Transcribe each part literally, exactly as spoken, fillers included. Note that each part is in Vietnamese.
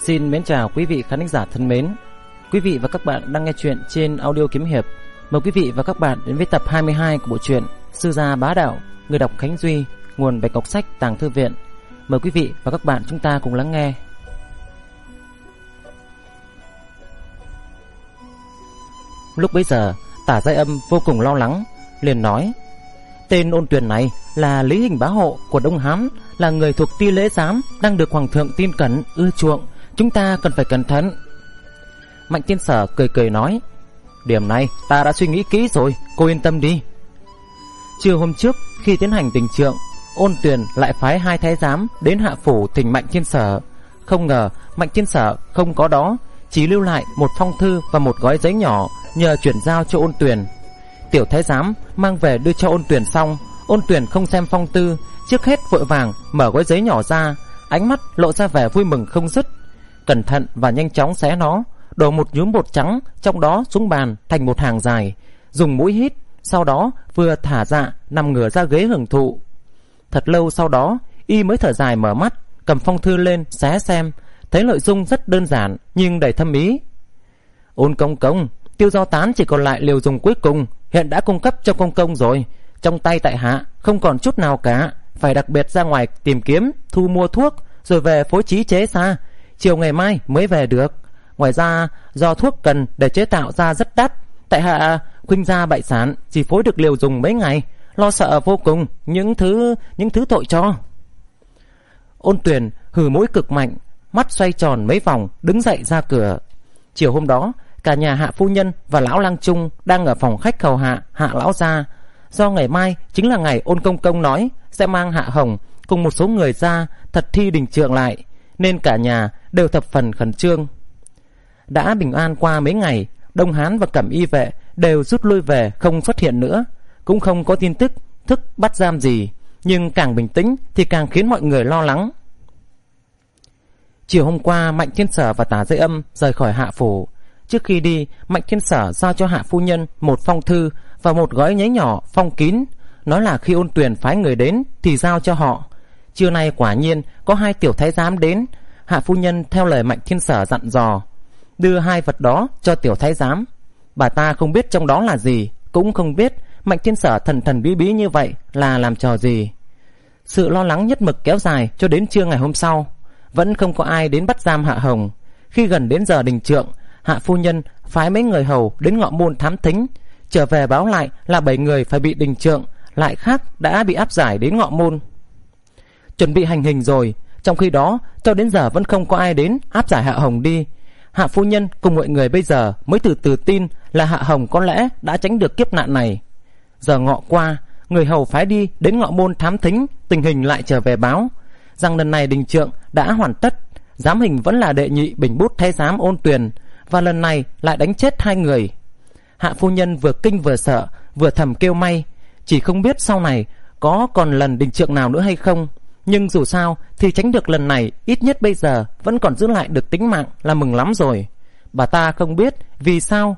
Xin mến chào quý vị khán giả thân mến. Quý vị và các bạn đang nghe chuyện trên audio kiếm hiệp. Mời quý vị và các bạn đến với tập hai mươi hai của bộ truyện Sư gia bá đạo, người đọc Khánh Duy, nguồn Bạch Ngọc Sách, Tàng Thư Viện. Mời quý vị và các bạn chúng ta cùng lắng nghe. Lúc bấy giờ, Tả Giai Âm vô cùng lo lắng, liền nói: tên Ôn Tuyền này là Lý Hình bá hộ của Đông Hán, là người thuộc Ti Lễ Giám, đang được hoàng thượng tin cẩn ưa chuộng, chúng ta cần phải cẩn thận. Mạnh Thiên Sở cười cười nói: điểm này ta đã suy nghĩ kỹ rồi, cô yên tâm đi. Trưa hôm trước khi tiến hành tình trượng, Ôn Tuyền lại phái hai thái giám đến hạ phủ thỉnh Mạnh Thiên Sở. Không ngờ Mạnh Thiên Sở không có đó, chỉ lưu lại một phong thư và một gói giấy nhỏ, nhờ chuyển giao cho Ôn Tuyền. Tiểu thái giám mang về đưa cho Ôn Tuyền xong, Ôn Tuyền không xem phong thư, trước hết vội vàng mở gói giấy nhỏ ra, ánh mắt lộ ra vẻ vui mừng không dứt. Cẩn thận và nhanh chóng xé nó, đổ một nhúm bột trắng trong đó xuống bàn thành một hàng dài, dùng mũi hít, sau đó vừa thả dạ nằm ngửa ra ghế hưởng thụ. Thật lâu sau đó, y mới thở dài mở mắt, cầm phong thư lên xé xem, thấy nội dung rất đơn giản nhưng đầy thâm ý. Ôn công công, Tiêu Giao Tán chỉ còn lại liều dùng cuối cùng, hiện đã cung cấp cho công công rồi, trong tay tại hạ không còn chút nào cả, phải đặc biệt ra ngoài tìm kiếm thu mua thuốc, rồi về phối trí chế ra, chiều ngày mai mới về được. Ngoài ra do thuốc cần để chế tạo ra rất đắt, tại hạ khuynh gia bại sản, chỉ phối được liều dùng mấy ngày, lo sợ vô cùng những thứ những thứ tội cho. Ôn Tuyền hừ mũi cực mạnh, mắt xoay tròn mấy vòng, đứng dậy ra cửa. Chiều hôm đó, cả nhà Hạ phu nhân và lão lang trung đang ở phòng khách hầu hạ Hạ lão gia. Do ngày mai chính là ngày Ôn công công nói sẽ mang Hạ Hồng cùng một số người ra thật thi đình trượng lại, nên cả nhà đều thập phần khẩn trương. Đã bình an qua mấy ngày, Đông Hán và Cẩm Y vệ đều rút lui về, không xuất hiện nữa, cũng không có tin tức thức bắt giam gì, nhưng càng bình tĩnh thì càng khiến mọi người lo lắng. Chiều hôm qua, Mạnh Thiên Sở và Tả Giai Âm rời khỏi hạ phủ. Trước khi đi, Mạnh Thiên Sở giao cho Hạ phu nhân một phong thư và một gói giấy nhỏ phong kín, nói là khi Ôn Tuyền phái người đến thì giao cho họ. Trưa nay quả nhiên có hai tiểu thái giám đến. Hạ phu nhân theo lời Mạnh Thiên Sở dặn dò, đưa hai vật đó cho tiểu thái giám. Bà ta không biết trong đó là gì, cũng không biết Mạnh Thiên Sở thần thần bí bí như vậy là làm trò gì. Sự lo lắng nhất mực kéo dài cho đến trưa ngày hôm sau, vẫn không có ai đến bắt giam Hạ Hồng. Khi gần đến giờ đình trượng, Hạ phu nhân phái mấy người hầu đến Ngọ Môn thám thính, trở về báo lại là bảy người phải bị đình trượng, lại khác đã bị áp giải đến Ngọ Môn. Chuẩn bị hành hình rồi, trong khi đó cho đến giờ vẫn không có ai đến áp giải Hạ Hồng đi. Hạ phu nhân cùng mọi người bây giờ mới từ từ tin là Hạ Hồng có lẽ đã tránh được kiếp nạn này. Giờ ngọ qua, người hầu phái đi đến Ngọ Môn thám thính, tình hình lại trở về báo rằng lần này đình trượng đã hoàn tất, giám hình vẫn là đệ nhị bình bút thái giám Ôn Tuyền, và lần này lại đánh chết hai người. Hạ phu nhân vừa kinh vừa sợ, vừa thầm kêu may, chỉ không biết sau này có còn lần đình trượng nào nữa hay không, nhưng dù sao thì tránh được lần này, ít nhất bây giờ vẫn còn giữ lại được tính mạng là mừng lắm rồi. Bà ta không biết vì sao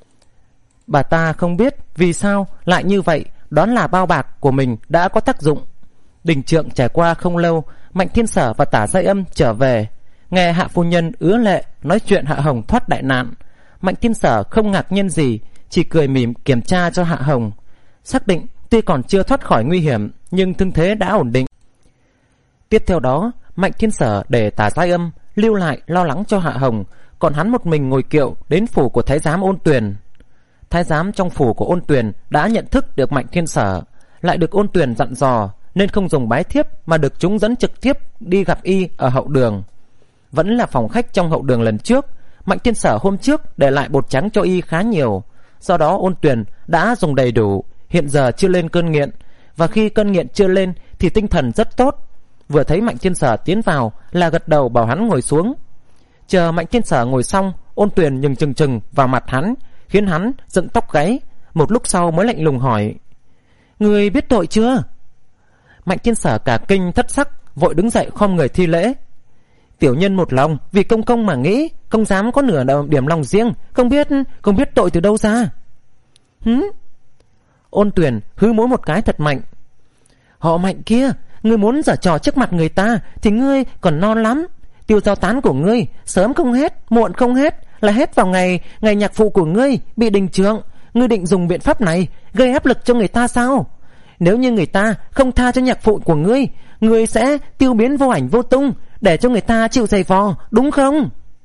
Bà ta không biết vì sao lại như vậy, đoán là bao bạc của mình đã có tác dụng. Đình trượng trải qua không lâu, Mạnh Thiên Sở và Tả Giai Âm trở về. Nghe Hạ phu nhân ứa lệ nói chuyện Hạ Hồng thoát đại nạn, Mạnh Thiên Sở không ngạc nhiên gì, chỉ cười mỉm kiểm tra cho Hạ Hồng, xác định tuy còn chưa thoát khỏi nguy hiểm nhưng thương thế đã ổn định. Tiếp theo đó, Mạnh Thiên Sở để Tả Giai Âm lưu lại lo lắng cho Hạ Hồng, còn hắn một mình ngồi kiệu đến phủ của thái giám Ôn Tuyền. Thái giám trong phủ của Ôn Tuyền đã nhận thức được Mạnh Thiên Sở, lại được Ôn Tuyền dặn dò nên không dùng bái thiếp mà được chúng dẫn trực tiếp đi gặp y ở hậu đường. Vẫn là phòng khách trong hậu đường lần trước, Mạnh Thiên Sở hôm trước để lại bột trắng cho y khá nhiều, do đó Ôn Tuyền đã dùng đầy đủ, hiện giờ chưa lên cơn nghiện, và khi cơn nghiện chưa lên thì tinh thần rất tốt. Vừa thấy Mạnh Thiên Sở tiến vào là gật đầu bảo hắn ngồi xuống. Chờ Mạnh Thiên Sở ngồi xong, Ôn Tuyền nhìn chừng chừng vào mặt hắn, khiến hắn dựng tóc gáy. Một lúc sau mới lạnh lùng hỏi: người biết tội chưa? Mạnh Thiên Sở cả kinh thất sắc, vội đứng dậy khom người thi lễ: tiểu nhân một lòng vì công công mà nghĩ, không dám có nửa điểm lòng riêng, không biết không biết tội từ đâu ra. Hứ? Ôn Tuyền hứ mũi một cái thật mạnh: họ Mạnh kia, ngươi muốn giở trò trước mặt người ta thì ngươi còn non lắm. Tiêu giao tán của ngươi sớm không hết, muộn không hết, là hết vào ngày ngày nhạc phụ của ngươi bị đình trượng. Ngươi định dùng biện pháp này gây áp lực cho người ta sao? Nếu như người ta không tha cho nhạc phụ của ngươi, ngươi sẽ tiêu biến vô ảnh vô tung, để cho người ta chịu giày vò, đúng không?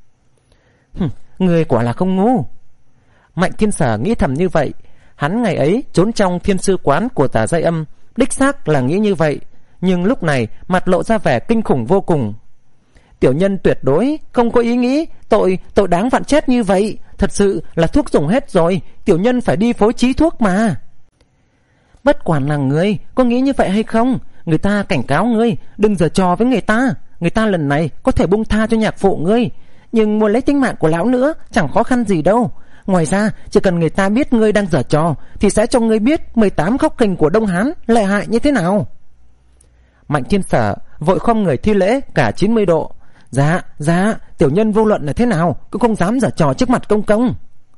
Hừm, ngươi quả là không ngu. Mạnh Thiên Sở nghĩ thầm như vậy. Hắn ngày ấy trốn trong thiên sư quán của Tả Giai Âm, đích xác là nghĩ như vậy, nhưng lúc này mặt lộ ra vẻ kinh khủng vô cùng. Tiểu nhân tuyệt đối không có ý nghĩ tội tội đáng vạn chết như vậy. Thật sự là thuốc dùng hết rồi, tiểu nhân phải đi phối trí thuốc mà. Bất quản là ngươi có nghĩ như vậy hay không, người ta cảnh cáo ngươi đừng giở trò với người ta. Người ta lần này có thể buông tha cho nhạc phụ ngươi, nhưng muốn lấy tính mạng của lão nữa chẳng khó khăn gì đâu. Ngoài ra chỉ cần người ta biết ngươi đang giở trò thì sẽ cho ngươi biết mười tám khóc kình của Đông Hán lợi hại như thế nào. Mạnh Thiên Sở vội khom người thi lễ cả chín mươi độ. Dạ, dạ, tiểu nhân vô luận là thế nào cũng không dám giở trò trước mặt công công.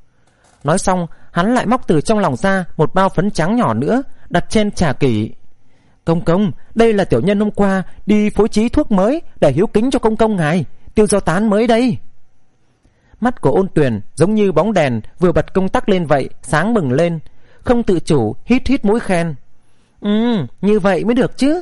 Nói xong, hắn lại móc từ trong lòng ra một bao phấn trắng nhỏ nữa, đặt trên trà kỷ. Công công, đây là tiểu nhân hôm qua đi phối trí thuốc mới để hiếu kính cho công công ngài, tiêu giao tán mới đây. Mắt của Ôn Tuyền giống như bóng đèn vừa bật công tắc lên vậy, sáng bừng lên, không tự chủ hít hít mũi khen. Ừ, như vậy mới được chứ.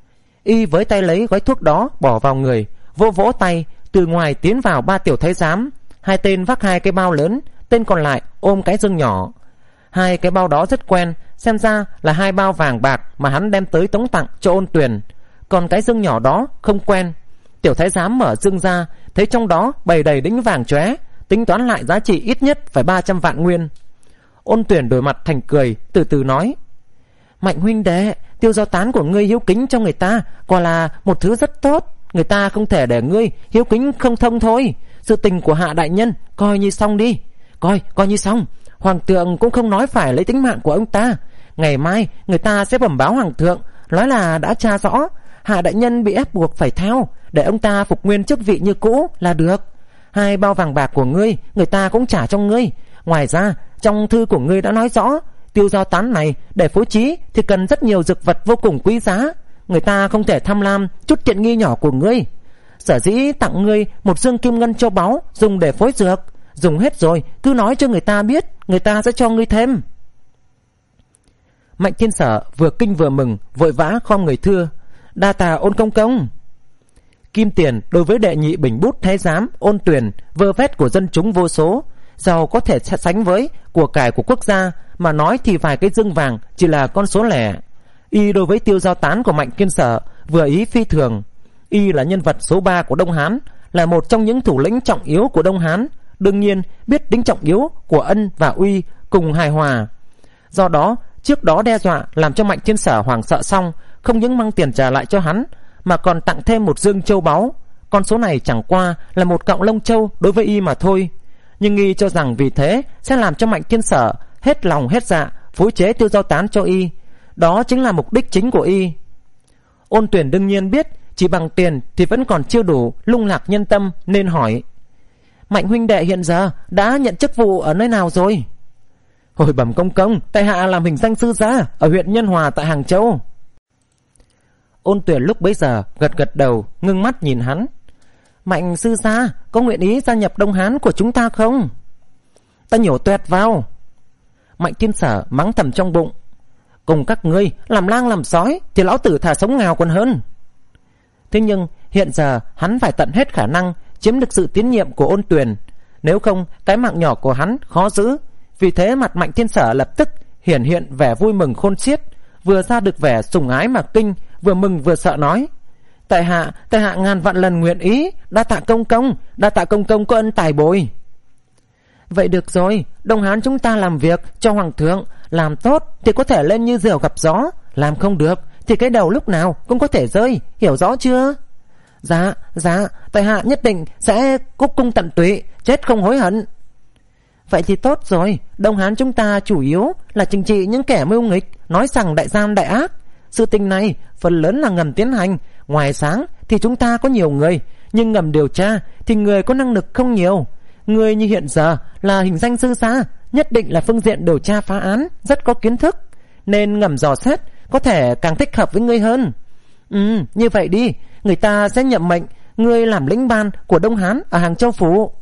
Y với tay lấy gói thuốc đó bỏ vào người, vỗ vỗ tay, từ ngoài tiến vào ba tiểu thái giám. Hai tên vác hai cái bao lớn, tên còn lại ôm cái dương nhỏ. Hai cái bao đó rất quen, xem ra là hai bao vàng bạc mà hắn đem tới tống tặng cho Ôn Tuyền. Còn cái dương nhỏ đó không quen. Tiểu thái giám mở dương ra, thấy trong đó bày đầy đính vàng chóe, tính toán lại giá trị ít nhất phải ba trăm vạn nguyên. Ôn Tuyền đổi mặt thành cười, từ từ nói: Mạnh huynh đệ, tiêu giao tán của ngươi hiếu kính cho người ta quả là một thứ rất tốt. Người ta không thể để ngươi hiếu kính không thông thôi. Sự tình của Hạ đại nhân coi như xong đi. Coi, coi như xong. Hoàng thượng cũng không nói phải lấy tính mạng của ông ta. Ngày mai người ta sẽ bẩm báo hoàng thượng, nói là đã tra rõ Hạ đại nhân bị ép buộc phải theo, để ông ta phục nguyên chức vị như cũ là được. Hai bao vàng bạc của ngươi người ta cũng trả cho ngươi. Ngoài ra trong thư của ngươi đã nói rõ tiêu giao tán này để phối trí thì cần rất nhiều dược vật vô cùng quý giá. Người ta không thể tham lam chút tiện nghi nhỏ của ngươi. Sở dĩ tặng ngươi một dương kim ngân châu báu dùng để phối dược. Dùng hết rồi cứ nói cho người ta biết, người ta sẽ cho ngươi thêm. Mạnh Thiên Sở vừa kinh vừa mừng, vội vã khom người thưa: Đa tạ Ôn công công. Kim tiền đối với đệ nhị bình bút thái giám Ôn Tuyền, vơ vét của dân chúng vô số, giàu có thể sánh với của cải của quốc gia, mà nói thì vài cái dương vàng chỉ là con số lẻ. Y đối với tiêu giao tán của Mạnh Thiên Sở vừa ý phi thường. Y là nhân vật số ba của Đông Hán, là một trong những thủ lĩnh trọng yếu của Đông Hán, đương nhiên biết tính trọng yếu của ân và uy cùng hài hòa. Do đó trước đó đe dọa làm cho Mạnh Thiên Sở hoảng sợ xong, không những mang tiền trả lại cho hắn, mà còn tặng thêm một dương châu báu. Con số này chẳng qua là một cọng lông châu đối với Y mà thôi, nhưng Y cho rằng vì thế sẽ làm cho Mạnh Thiên Sở hết lòng hết dạ phối chế tiêu giao tán cho Y. Đó chính là mục đích chính của Y. Ôn Tuyền đương nhiên biết chỉ bằng tiền thì vẫn còn chưa đủ lung lạc nhân tâm, nên hỏi: Mạnh huynh đệ hiện giờ đã nhận chức vụ ở nơi nào rồi? Hồi bẩm công công, tại hạ làm hình danh sư gia ở huyện Nhân Hòa tại Hàng Châu. Ôn Tuyền lúc bấy giờ gật gật đầu, ngưng mắt nhìn hắn. Mạnh sư gia có nguyện ý gia nhập Đông Hán của chúng ta không? Ta nhổ toẹt vào. Mạnh Thiên Sở mắng thầm trong bụng: cùng các ngươi làm lang làm sói thì lão tử thà sống nghèo còn hơn. Thế nhưng hiện giờ hắn phải tận hết khả năng chiếm được sự tín nhiệm của Ôn Tuyền, nếu không cái mạng nhỏ của hắn khó giữ. Vì thế mặt Mạnh Thiên Sở lập tức hiển hiện vẻ vui mừng khôn xiết, vừa ra được vẻ sùng ái mà kinh, vừa mừng vừa sợ nói: tại hạ tại hạ ngàn vạn lần nguyện ý, đa tạ công công, đa tạ công công có ân tài bồi. Vậy được rồi, Đông Hán chúng ta làm việc cho hoàng thượng, làm tốt thì có thể lên như diều gặp gió, làm không được thì cái đầu lúc nào cũng có thể rơi, hiểu rõ chưa? Dạ, dạ, tại hạ nhất định sẽ cúc cung tận tụy, chết không hối hận. Vậy thì tốt rồi, Đông Hán chúng ta chủ yếu là trừng trị những kẻ mưu nghịch, nói rằng đại gian đại ác. Sự tình này phần lớn là ngầm tiến hành, ngoài sáng thì chúng ta có nhiều người, nhưng ngầm điều tra thì người có năng lực không nhiều. Người như hiện giờ là hình danh sư gia, nhất định là phương diện điều tra phá án rất có kiến thức, nên ngầm dò xét có thể càng thích hợp với ngươi hơn. Ừ, như vậy đi, người ta sẽ nhậm mệnh ngươi làm lĩnh ban của Đông Hán ở Hàng Châu phủ.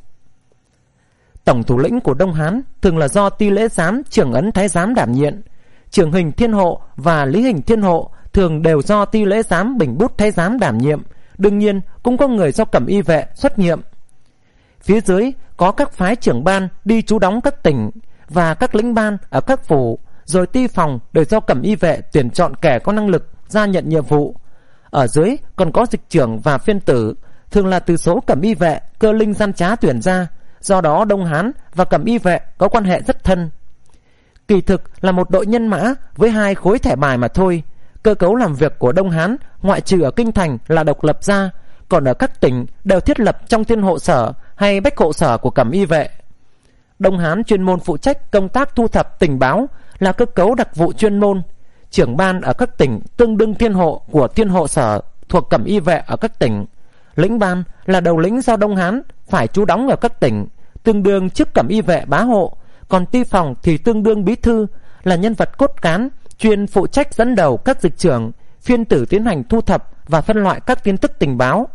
Tổng thủ lĩnh của Đông Hán thường là do Ti Lễ Giám, Trưởng Ấn Thái Giám đảm nhiệm. Trưởng Hình Thiên Hộ và Lý Hình Thiên Hộ thường đều do Ti Lễ Giám, Bình Bút Thái Giám đảm nhiệm. Đương nhiên cũng có người do Cẩm Y Vệ xuất nhiệm. Phía dưới có các phái trưởng ban đi trú đóng các tỉnh và các lĩnh ban ở các phủ, rồi ti phòng đều do Cẩm Y Vệ tuyển chọn kẻ có năng lực ra nhận nhiệm vụ. Ở dưới còn có dịch trưởng và phiên tử, thường là từ số Cẩm Y Vệ cơ linh gian trá tuyển ra. Do đó Đông Hán và Cẩm Y Vệ có quan hệ rất thân. Kỳ thực là một đội nhân mã với hai khối thẻ bài mà thôi. Cơ cấu làm việc của Đông Hán ngoại trừ ở kinh thành là độc lập ra, còn ở các tỉnh đều thiết lập trong Thiên Hộ Sở hay Bách Hộ Sở của Cẩm Y Vệ. Đông Hán chuyên môn phụ trách công tác thu thập tình báo, là cơ cấu đặc vụ chuyên môn. Trưởng ban ở các tỉnh tương đương Thiên Hộ của Thiên Hộ Sở thuộc Cẩm Y Vệ ở các tỉnh. Lĩnh ban là đầu lĩnh do Đông Hán phải trú đóng ở các tỉnh, tương đương chức Cẩm Y Vệ bá hộ. Còn ti phòng thì tương đương bí thư, là nhân vật cốt cán chuyên phụ trách dẫn đầu các dịch trưởng, phiên tử tiến hành thu thập và phân loại các tin tức tình báo.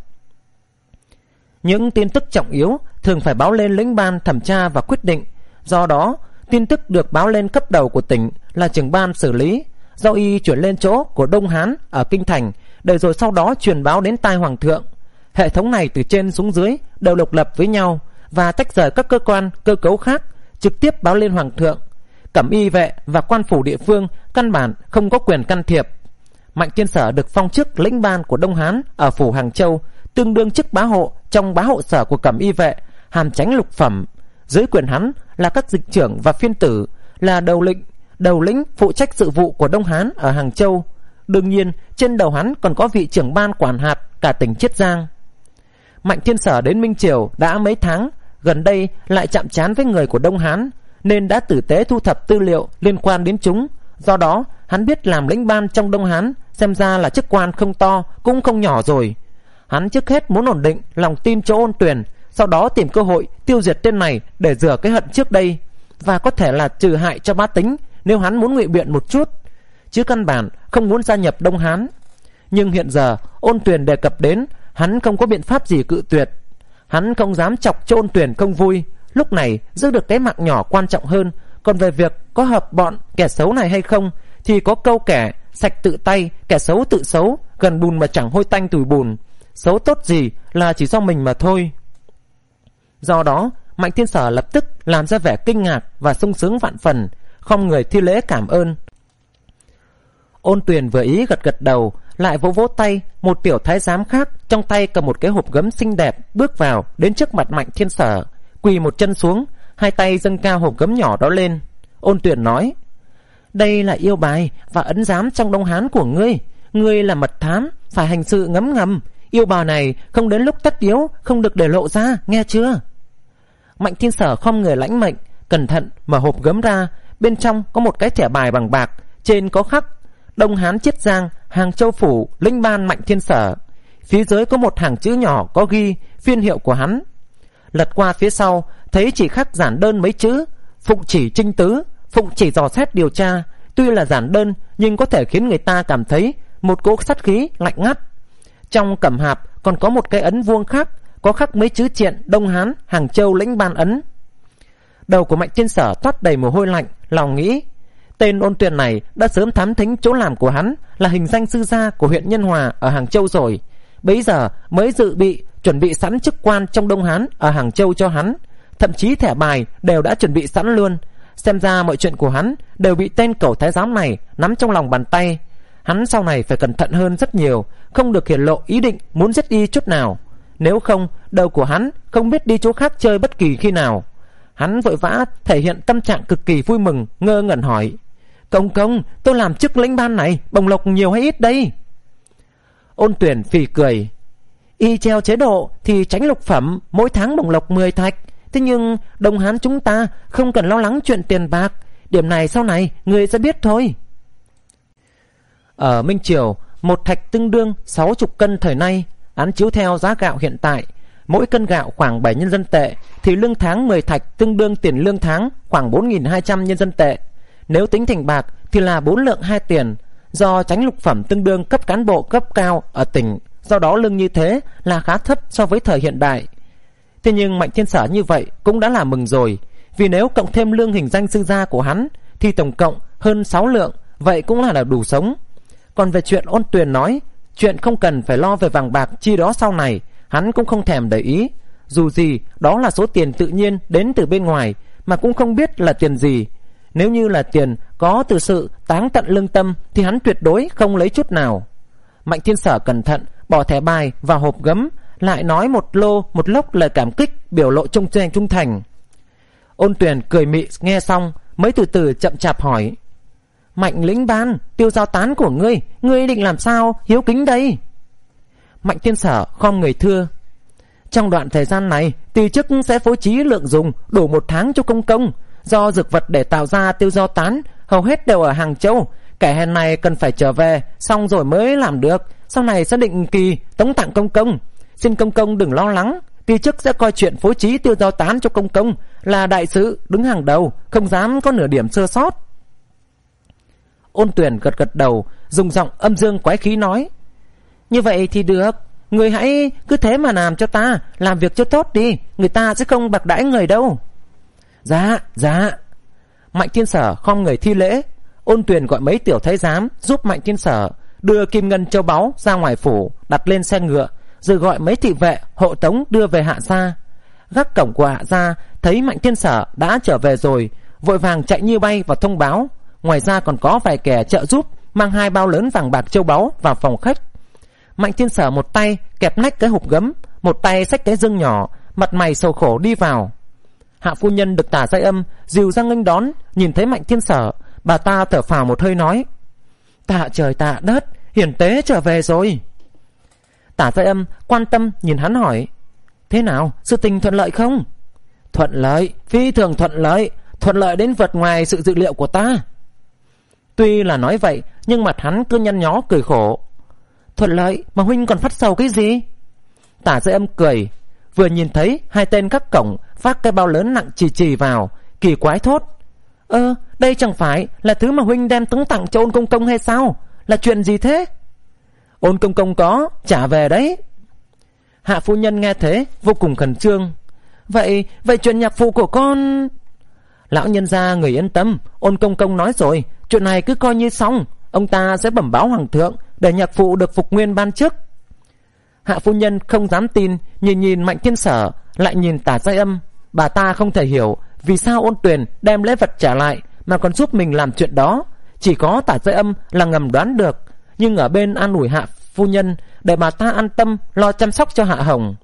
Những tin tức trọng yếu thường phải báo lên lĩnh ban thẩm tra và quyết định. Do đó tin tức được báo lên cấp đầu của tỉnh là trưởng ban xử lý, do y chuyển lên chỗ của Đông Hán ở kinh thành, để rồi sau đó truyền báo đến tai hoàng thượng. Hệ thống này từ trên xuống dưới đều độc lập với nhau và tách rời các cơ quan cơ cấu khác, trực tiếp báo lên hoàng thượng. Cẩm Y Vệ và quan phủ địa phương căn bản không có quyền can thiệp. Mạnh Thiên Sở được phong chức lĩnh ban của Đông Hán ở phủ Hàng Châu, tương đương chức bá hộ trong bá hộ sở của Cẩm Y Vệ, hàm chánh lục phẩm. Dưới quyền hắn là các dịch trưởng và phiên tử, là đầu lĩnh đầu lĩnh phụ trách sự vụ của Đông Hán ở Hàng Châu. Đương nhiên trên đầu hắn còn có vị trưởng ban quản hạt cả tỉnh Chiết Giang. Mạnh Thiên Sở đến Minh Triều đã mấy tháng, gần đây lại chạm trán với người của Đông Hán, nên đã tử tế thu thập tư liệu liên quan đến chúng. Do đó hắn biết làm lĩnh ban trong Đông Hán xem ra là chức quan không to cũng không nhỏ rồi. Hắn trước hết muốn ổn định lòng tin cho Ôn Tuyền, sau đó tìm cơ hội tiêu diệt tên này để rửa cái hận trước đây, và có thể là trừ hại cho bá tính nếu hắn muốn ngụy biện một chút, chứ căn bản không muốn gia nhập Đông Hán. Nhưng hiện giờ Ôn Tuyền đề cập đến, hắn không có biện pháp gì cự tuyệt. Hắn không dám chọc cho Ôn Tuyền không vui. Lúc này giữ được cái mạng nhỏ quan trọng hơn. Còn về việc có hợp bọn kẻ xấu này hay không, thì có câu kẻ sạch tự tay, kẻ xấu tự xấu, gần bùn mà chẳng hôi tanh tủi bùn. Xấu tốt gì là chỉ do mình mà thôi. Do đó Mạnh Thiên Sở lập tức làm ra vẻ kinh ngạc và sung sướng vạn phần, không người thi lễ cảm ơn. Ôn Tuyền vừa ý gật gật đầu, lại vỗ vỗ tay. Một tiểu thái giám khác trong tay cầm một cái hộp gấm xinh đẹp bước vào đến trước mặt Mạnh Thiên Sở, quỳ một chân xuống, hai tay dâng cao hộp gấm nhỏ đó lên. Ôn Tuyền nói: đây là yêu bài và ấn giám trong Đông Hán của ngươi. Ngươi là mật thám, phải hành sự ngấm ngầm. Yêu bào này không đến lúc tất yếu không được để lộ ra, nghe chưa? Mạnh Thiên Sở không người lãnh mệnh, cẩn thận mở hộp gấm ra. Bên trong có một cái thẻ bài bằng bạc, trên có khắc Đông Hán Chiết Giang, Hàng Châu phủ, lĩnh ban Mạnh Thiên Sở. Phía dưới có một hàng chữ nhỏ có ghi phiên hiệu của hắn. Lật qua phía sau thấy chỉ khắc giản đơn mấy chữ: phụng chỉ trinh tứ, phụng chỉ dò xét điều tra. Tuy là giản đơn nhưng có thể khiến người ta cảm thấy một cỗ sát khí lạnh ngắt. Trong cẩm hạp còn có một cái ấn vuông khác, có khắc mấy chữ triện Đông Hán, Hàng Châu lĩnh ban ấn. Đầu của Mạnh Thiên Sở toát đầy mồ hôi lạnh, lòng nghĩ tên Ôn Tuyền này đã sớm thám thính chỗ làm của hắn là hình danh sư gia của huyện Nhân Hòa ở Hàng Châu rồi. Bấy giờ mới dự bị chuẩn bị sẵn chức quan trong Đông Hán ở Hàng Châu cho hắn, thậm chí thẻ bài đều đã chuẩn bị sẵn luôn. Xem ra mọi chuyện của hắn đều bị tên cẩu thái giám này nắm trong lòng bàn tay. Hắn sau này phải cẩn thận hơn rất nhiều, không được hiển lộ ý định muốn giết y chút nào. Nếu không, đầu của hắn không biết đi chỗ khác chơi bất kỳ khi nào. Hắn vội vã thể hiện tâm trạng cực kỳ vui mừng, ngơ ngẩn hỏi: Công công, tôi làm chức lĩnh ban này bổng lộc nhiều hay ít đây? Ôn Tuyền phì cười: y treo chế độ thì tránh lục phẩm, mỗi tháng bổng lộc mười thạch. Thế nhưng Đông Hán chúng ta không cần lo lắng chuyện tiền bạc, điểm này sau này người sẽ biết thôi. Ở Minh Triều, một thạch tương đương sáu chục cân thời nay. Án chiếu theo giá gạo hiện tại, mỗi cân gạo khoảng bảy nhân dân tệ, thì lương tháng mười thạch tương đương tiền lương tháng khoảng bốn nghìn hai trăm nhân dân tệ. Nếu tính thành bạc thì là bốn lượng hai tiền. Do tránh lục phẩm tương đương cấp cán bộ cấp cao ở tỉnh do đó lương như thế là khá thấp so với thời hiện đại. Thế nhưng Mạnh Thiên Sở như vậy cũng đã là mừng rồi, vì nếu cộng thêm lương hình danh sư gia của hắn thì tổng cộng hơn sáu lượng, vậy cũng là, là đủ sống. Còn về chuyện Ôn Tuyền nói chuyện không cần phải lo về vàng bạc chi đó sau này, hắn cũng không thèm để ý. Dù gì đó là số tiền tự nhiên đến từ bên ngoài, mà cũng không biết là tiền gì. Nếu như là tiền có từ sự táng tận lương tâm thì hắn tuyệt đối không lấy chút nào. Mạnh Thiên Sở cẩn thận bỏ thẻ bài vào hộp gấm, lại nói một lô một lốc lời cảm kích, biểu lộ trung thành trung thành. Ôn Tuyền cười mị nghe xong mới từ từ chậm chạp hỏi: Mạnh lĩnh ban, Tiêu Giao Tán của ngươi, ngươi định làm sao hiếu kính đây? Mạnh Thiên Sở khom người thưa: Trong đoạn thời gian này, ty chức sẽ phối trí lượng dùng đủ một tháng cho công công. Do dược vật để tạo ra Tiêu Giao Tán hầu hết đều ở Hàng Châu, kẻ hèn này cần phải trở về xong rồi mới làm được. Sau này sẽ định kỳ tống tặng công công. Xin công công đừng lo lắng, ty chức sẽ coi chuyện phối trí Tiêu Giao Tán cho công công là đại sự đứng hàng đầu, không dám có nửa điểm sơ sót. Ôn Tuyền gật gật đầu, dùng giọng âm dương quái khí nói: Như vậy thì được, người hãy cứ thế mà làm cho ta, làm việc cho tốt đi, người ta sẽ không bạc đãi người đâu. Dạ, dạ. Mạnh Thiên Sở khom người thi lễ. Ôn Tuyền gọi mấy tiểu thái giám giúp Mạnh Thiên Sở đưa kim ngân châu báu ra ngoài phủ, đặt lên xe ngựa, rồi gọi mấy thị vệ hộ tống đưa về Hạ gia. Gác cổng của Hạ gia thấy Mạnh Thiên Sở đã trở về rồi, vội vàng chạy như bay vào thông báo. Ngoài ra còn có vài kẻ trợ giúp mang hai bao lớn vàng bạc châu báu vào phòng khách. Mạnh Thiên Sở một tay kẹp nách cái hộp gấm, một tay xách cái dương nhỏ, mặt mày sầu khổ đi vào. Hạ phu nhân được Tả Giai Âm dìu ra nghênh đón, nhìn thấy Mạnh Thiên Sở, bà ta thở phào một hơi nói: Tạ trời tạ đất, hiển tế trở về rồi. Tả Giai Âm quan tâm nhìn hắn hỏi: Thế nào, sự tình thuận lợi không? Thuận lợi, phi thường thuận lợi, thuận lợi đến vượt ngoài sự dự liệu của ta. Tuy là nói vậy, nhưng mặt hắn cứ nhăn nhó cười khổ. Thuận lợi mà huynh còn phát sầu cái gì? Tả Giai Âm cười, vừa nhìn thấy hai tên các cổng vác cái bao lớn nặng chì chì vào, kỳ quái thốt: Ơ, đây chẳng phải là thứ mà huynh đem tống tặng cho Ôn công công hay sao? Là chuyện gì thế? Ôn công công có trả về đấy. Hạ phu nhân nghe thế vô cùng khẩn trương. Vậy, vậy chuyện nhạc phụ của con... Lão nhân gia người yên tâm, Ôn công công nói rồi, chuyện này cứ coi như xong, ông ta sẽ bẩm báo hoàng thượng để nhạc phụ được phục nguyên ban chức. Hạ phu nhân không dám tin, nhìn nhìn Mạnh Thiên Sở, lại nhìn Tả Giai Âm. Bà ta không thể hiểu vì sao Ôn Tuyền đem lễ vật trả lại mà còn giúp mình làm chuyện đó. Chỉ có Tả Giai Âm là ngầm đoán được, nhưng ở bên an ủi Hạ phu nhân để bà ta an tâm lo chăm sóc cho Hạ Hồng.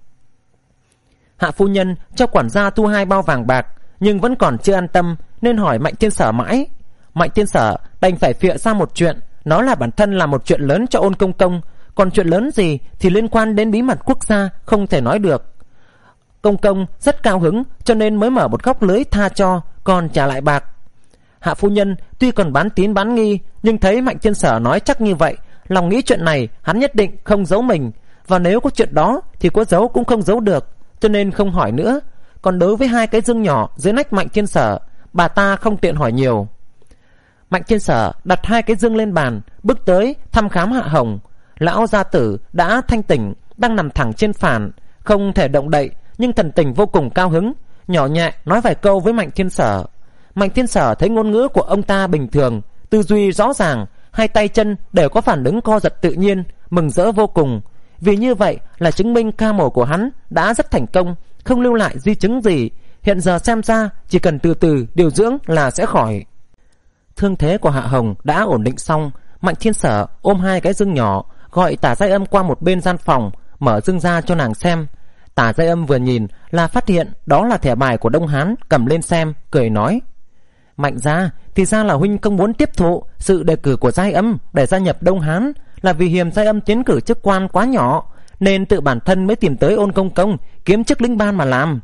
Hạ phu nhân cho quản gia thu hai bao vàng bạc, nhưng vẫn còn chưa an tâm nên hỏi Mạnh Thiên Sở mãi. Mạnh Thiên Sở đành phải phịa ra một chuyện, nó là bản thân là một chuyện lớn cho Ôn công công, còn chuyện lớn gì thì liên quan đến bí mật quốc gia không thể nói được. Công công rất cao hứng cho nên mới mở một góc lưới tha cho, còn trả lại bạc. Hạ phu nhân tuy còn bán tín bán nghi, nhưng thấy Mạnh Thiên Sở nói chắc như vậy, lòng nghĩ chuyện này hắn nhất định không giấu mình, và nếu có chuyện đó thì có giấu cũng không giấu được, cho nên không hỏi nữa. Còn đối với hai cái dương nhỏ dưới nách Mạnh Thiên Sở, bà ta không tiện hỏi nhiều. Mạnh Thiên Sở đặt hai cái dương lên bàn, bước tới thăm khám Hạ Hồng. Lão gia tử đã thanh tỉnh, đang nằm thẳng trên phản, không thể động đậy, nhưng thần tình vô cùng cao hứng, nhỏ nhẹ nói vài câu với Mạnh Thiên Sở. Mạnh Thiên Sở thấy ngôn ngữ của ông ta bình thường, tư duy rõ ràng, hai tay chân đều có phản ứng co giật tự nhiên, mừng rỡ vô cùng. Vì như vậy là chứng minh ca mổ của hắn đã rất thành công, không lưu lại di chứng gì. Hiện giờ xem ra chỉ cần từ từ điều dưỡng là sẽ khỏi. Thương thế của Hạ Hồng đã ổn định xong, Mạnh Thiên Sở ôm hai cái dương nhỏ, gọi Tả Giai Âm qua một bên gian phòng, mở dương ra cho nàng xem. Tả Giai Âm vừa nhìn là phát hiện đó là thẻ bài của Đông Hán, cầm lên xem, cười nói: Mạnh gia, thì ra là huynh không muốn tiếp thụ sự đề cử của Giai Âm để gia nhập Đông Hán, là vì hiềm Giai Âm tiến cử chức quan quá nhỏ, nên tự bản thân mới tìm tới Ôn công công kiếm chức lĩnh ban mà làm.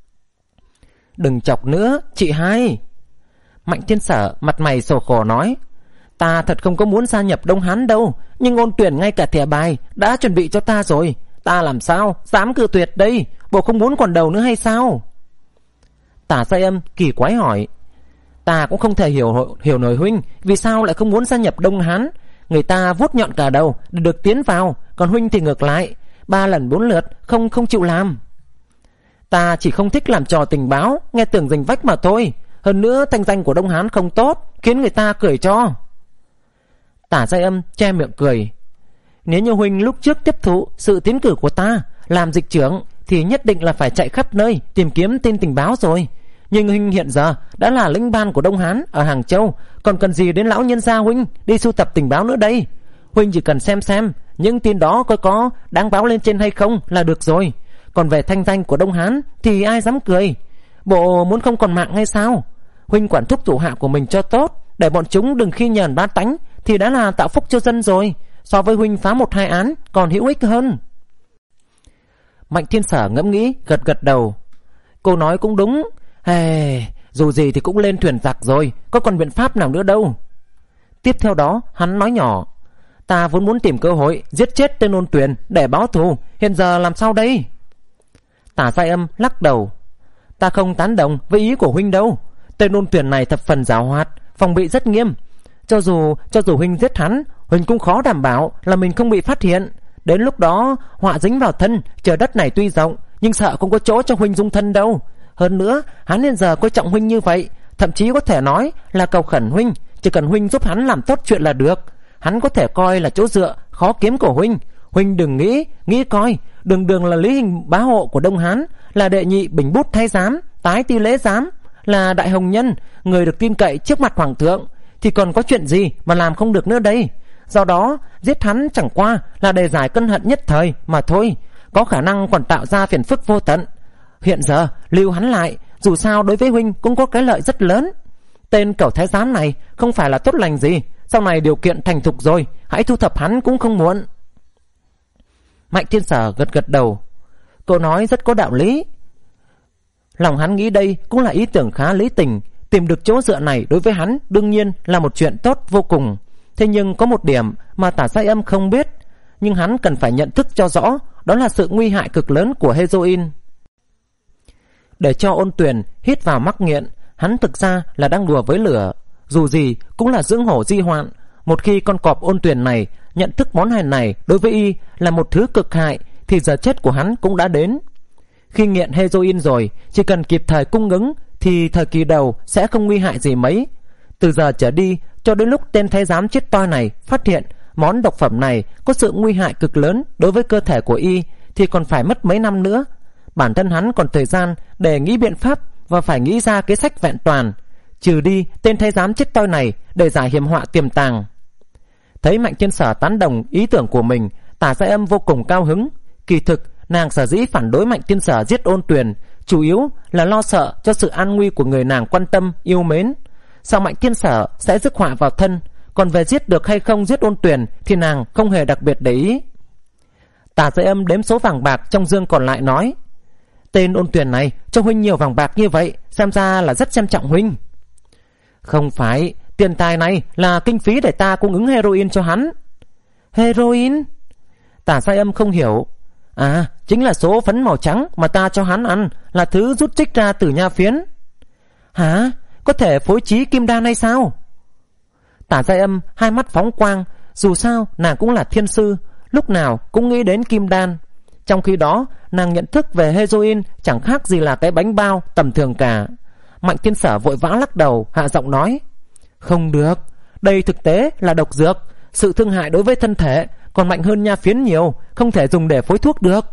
Đừng chọc nữa, chị hai. Mạnh Thiên Sở mặt mày sầu khổ nói: Ta thật không có muốn gia nhập Đông Hán đâu, nhưng Ôn Tuyển ngay cả thẻ bài đã chuẩn bị cho ta rồi, ta làm sao dám cự tuyệt đây, bộ không muốn còn đầu nữa hay sao? Tả Giai Âm kỳ quái hỏi: Ta cũng không thể hiểu hiểu nổi huynh vì sao lại không muốn gia nhập Đông Hán. Người ta vuốt nhọn cả đầu để được tiến vào, Còn huynh thì ngược lại, ba lần bốn lượt không không chịu làm. Ta chỉ không thích làm trò tình báo, nghe tưởng rình vách mà thôi. Hơn nữa thanh danh của Đông Hán không tốt, khiến người ta cười cho. Tả Giai Âm che miệng cười. Nếu như huynh lúc trước tiếp thụ sự tiến cử của ta làm dịch trưởng thì nhất định là phải chạy khắp nơi tìm kiếm tin tình báo rồi. Nhưng huynh hiện giờ đã là lĩnh ban của Đông Hán ở Hàng Châu, còn cần gì đến lão nhân gia huynh đi sưu tập tình báo nữa đây. Huynh chỉ cần xem xem những tin đó có có đáng báo lên trên hay không là được rồi. Còn về thanh danh của Đông Hán thì ai dám cười. Bộ muốn không còn mạng hay sao? Huynh quản thúc thủ hạ của mình cho tốt, để bọn chúng đừng khi nhờn bá tánh, thì đã là tạo phúc cho dân rồi. So với huynh phá một hai án còn hữu ích hơn. Mạnh Thiên Sở ngẫm nghĩ, gật gật đầu. Cô nói cũng đúng. Hey, dù gì thì cũng lên thuyền giặc rồi, có còn biện pháp nào nữa đâu. Tiếp theo đó hắn nói nhỏ. Ta vốn muốn tìm cơ hội giết chết tên Ôn Tuyền để báo thù, hiện giờ làm sao đây? Tả Giai Âm lắc đầu. Ta không tán đồng với ý của huynh đâu. Tên Ôn Tuyền này thập phần giàu hoạt, phòng bị rất nghiêm. Cho dù cho dù huynh giết hắn, huynh cũng khó đảm bảo là mình không bị phát hiện. Đến lúc đó họa dính vào thân. Trời đất này tuy rộng, nhưng sợ không có chỗ cho huynh dung thân đâu. Hơn nữa hắn hiện giờ coi trọng huynh như vậy, thậm chí có thể nói là cầu khẩn huynh. Chỉ cần huynh giúp hắn làm tốt chuyện là được. Hắn có thể coi là chỗ dựa khó kiếm của huynh. Huynh đừng nghĩ, nghĩ coi, đường đường là Lý Hình bá hộ của Đông Hán, là đệ nhị Bình Bút Thái giám, tái ti lễ giám, là đại hồng nhân, người được tin cậy trước mặt hoàng thượng, thì còn có chuyện gì mà làm không được nữa đây. Do đó giết hắn chẳng qua là để giải cơn hận nhất thời mà thôi, có khả năng còn tạo ra phiền phức vô tận. Hiện giờ lưu hắn lại, dù sao đối với huynh cũng có cái lợi rất lớn. Tên cẩu thái giám này không phải là tốt lành gì, sau này điều kiện thành thục rồi, hãy thu thập hắn cũng không muộn. Mạnh Thiên Sở gật gật đầu. Cô nói rất có đạo lý. Lòng hắn nghĩ đây cũng là ý tưởng khá lý tình. Tìm được chỗ dựa này đối với hắn đương nhiên là một chuyện tốt vô cùng. Thế nhưng có một điểm mà Tả Giai Âm không biết, nhưng hắn cần phải nhận thức cho rõ, đó là sự nguy hại cực lớn của heroin. Để cho Ôn Tuyền hít vào mắc nghiện, hắn thực ra là đang đùa với lửa. Dù gì cũng là dưỡng hổ di hoạn. Một khi con cọp Ôn Tuyền này nhận thức món hài này đối với y là một thứ cực hại, thì giờ chết của hắn cũng đã đến. Khi nghiện heroin rồi, chỉ cần kịp thời cung ứng thì thời kỳ đầu sẽ không nguy hại gì mấy. Từ giờ trở đi, cho đến lúc tên thái giám chết toi này phát hiện món độc phẩm này có sự nguy hại cực lớn đối với cơ thể của y, thì còn phải mất mấy năm nữa. Bản thân hắn còn thời gian để nghĩ biện pháp và phải nghĩ ra kế sách vẹn toàn, trừ đi tên thái giám chết toi này để giải hiểm họa tiềm tàng. Thấy Mạnh Thiên Sở tán đồng ý tưởng của mình, Tả Giai Âm vô cùng cao hứng. Kỳ thực nàng sở dĩ phản đối Mạnh Thiên Sở giết Ôn Tuyền, chủ yếu là lo sợ cho sự an nguy của người nàng quan tâm yêu mến. Sao Mạnh Thiên Sở sẽ rước họa vào thân, còn về giết được hay không giết Ôn Tuyền thì nàng không hề đặc biệt để ý. Tả Giai Âm đếm số vàng bạc trong dương còn lại nói. Tên Ôn Tuyền này cho huynh nhiều vàng bạc như vậy, xem ra là rất xem trọng huynh. Không phải, tiền tài này là kinh phí để ta cung ứng heroin cho hắn. Heroin? Tả Giai Âm không hiểu. À, chính là số phấn màu trắng mà ta cho hắn ăn, là thứ rút trích ra từ nha phiến. Hả? Có thể phối trí kim đan hay sao? Tả Giai Âm hai mắt phóng quang. Dù sao nàng cũng là thiên sư, lúc nào cũng nghĩ đến kim đan. Trong khi đó nàng nhận thức về heroin chẳng khác gì là cái bánh bao tầm thường cả. Mạnh Thiên Sở vội vã lắc đầu, hạ giọng nói. Không được, đây thực tế là độc dược, sự thương hại đối với thân thể còn mạnh hơn nha phiến nhiều, không thể dùng để phối thuốc được.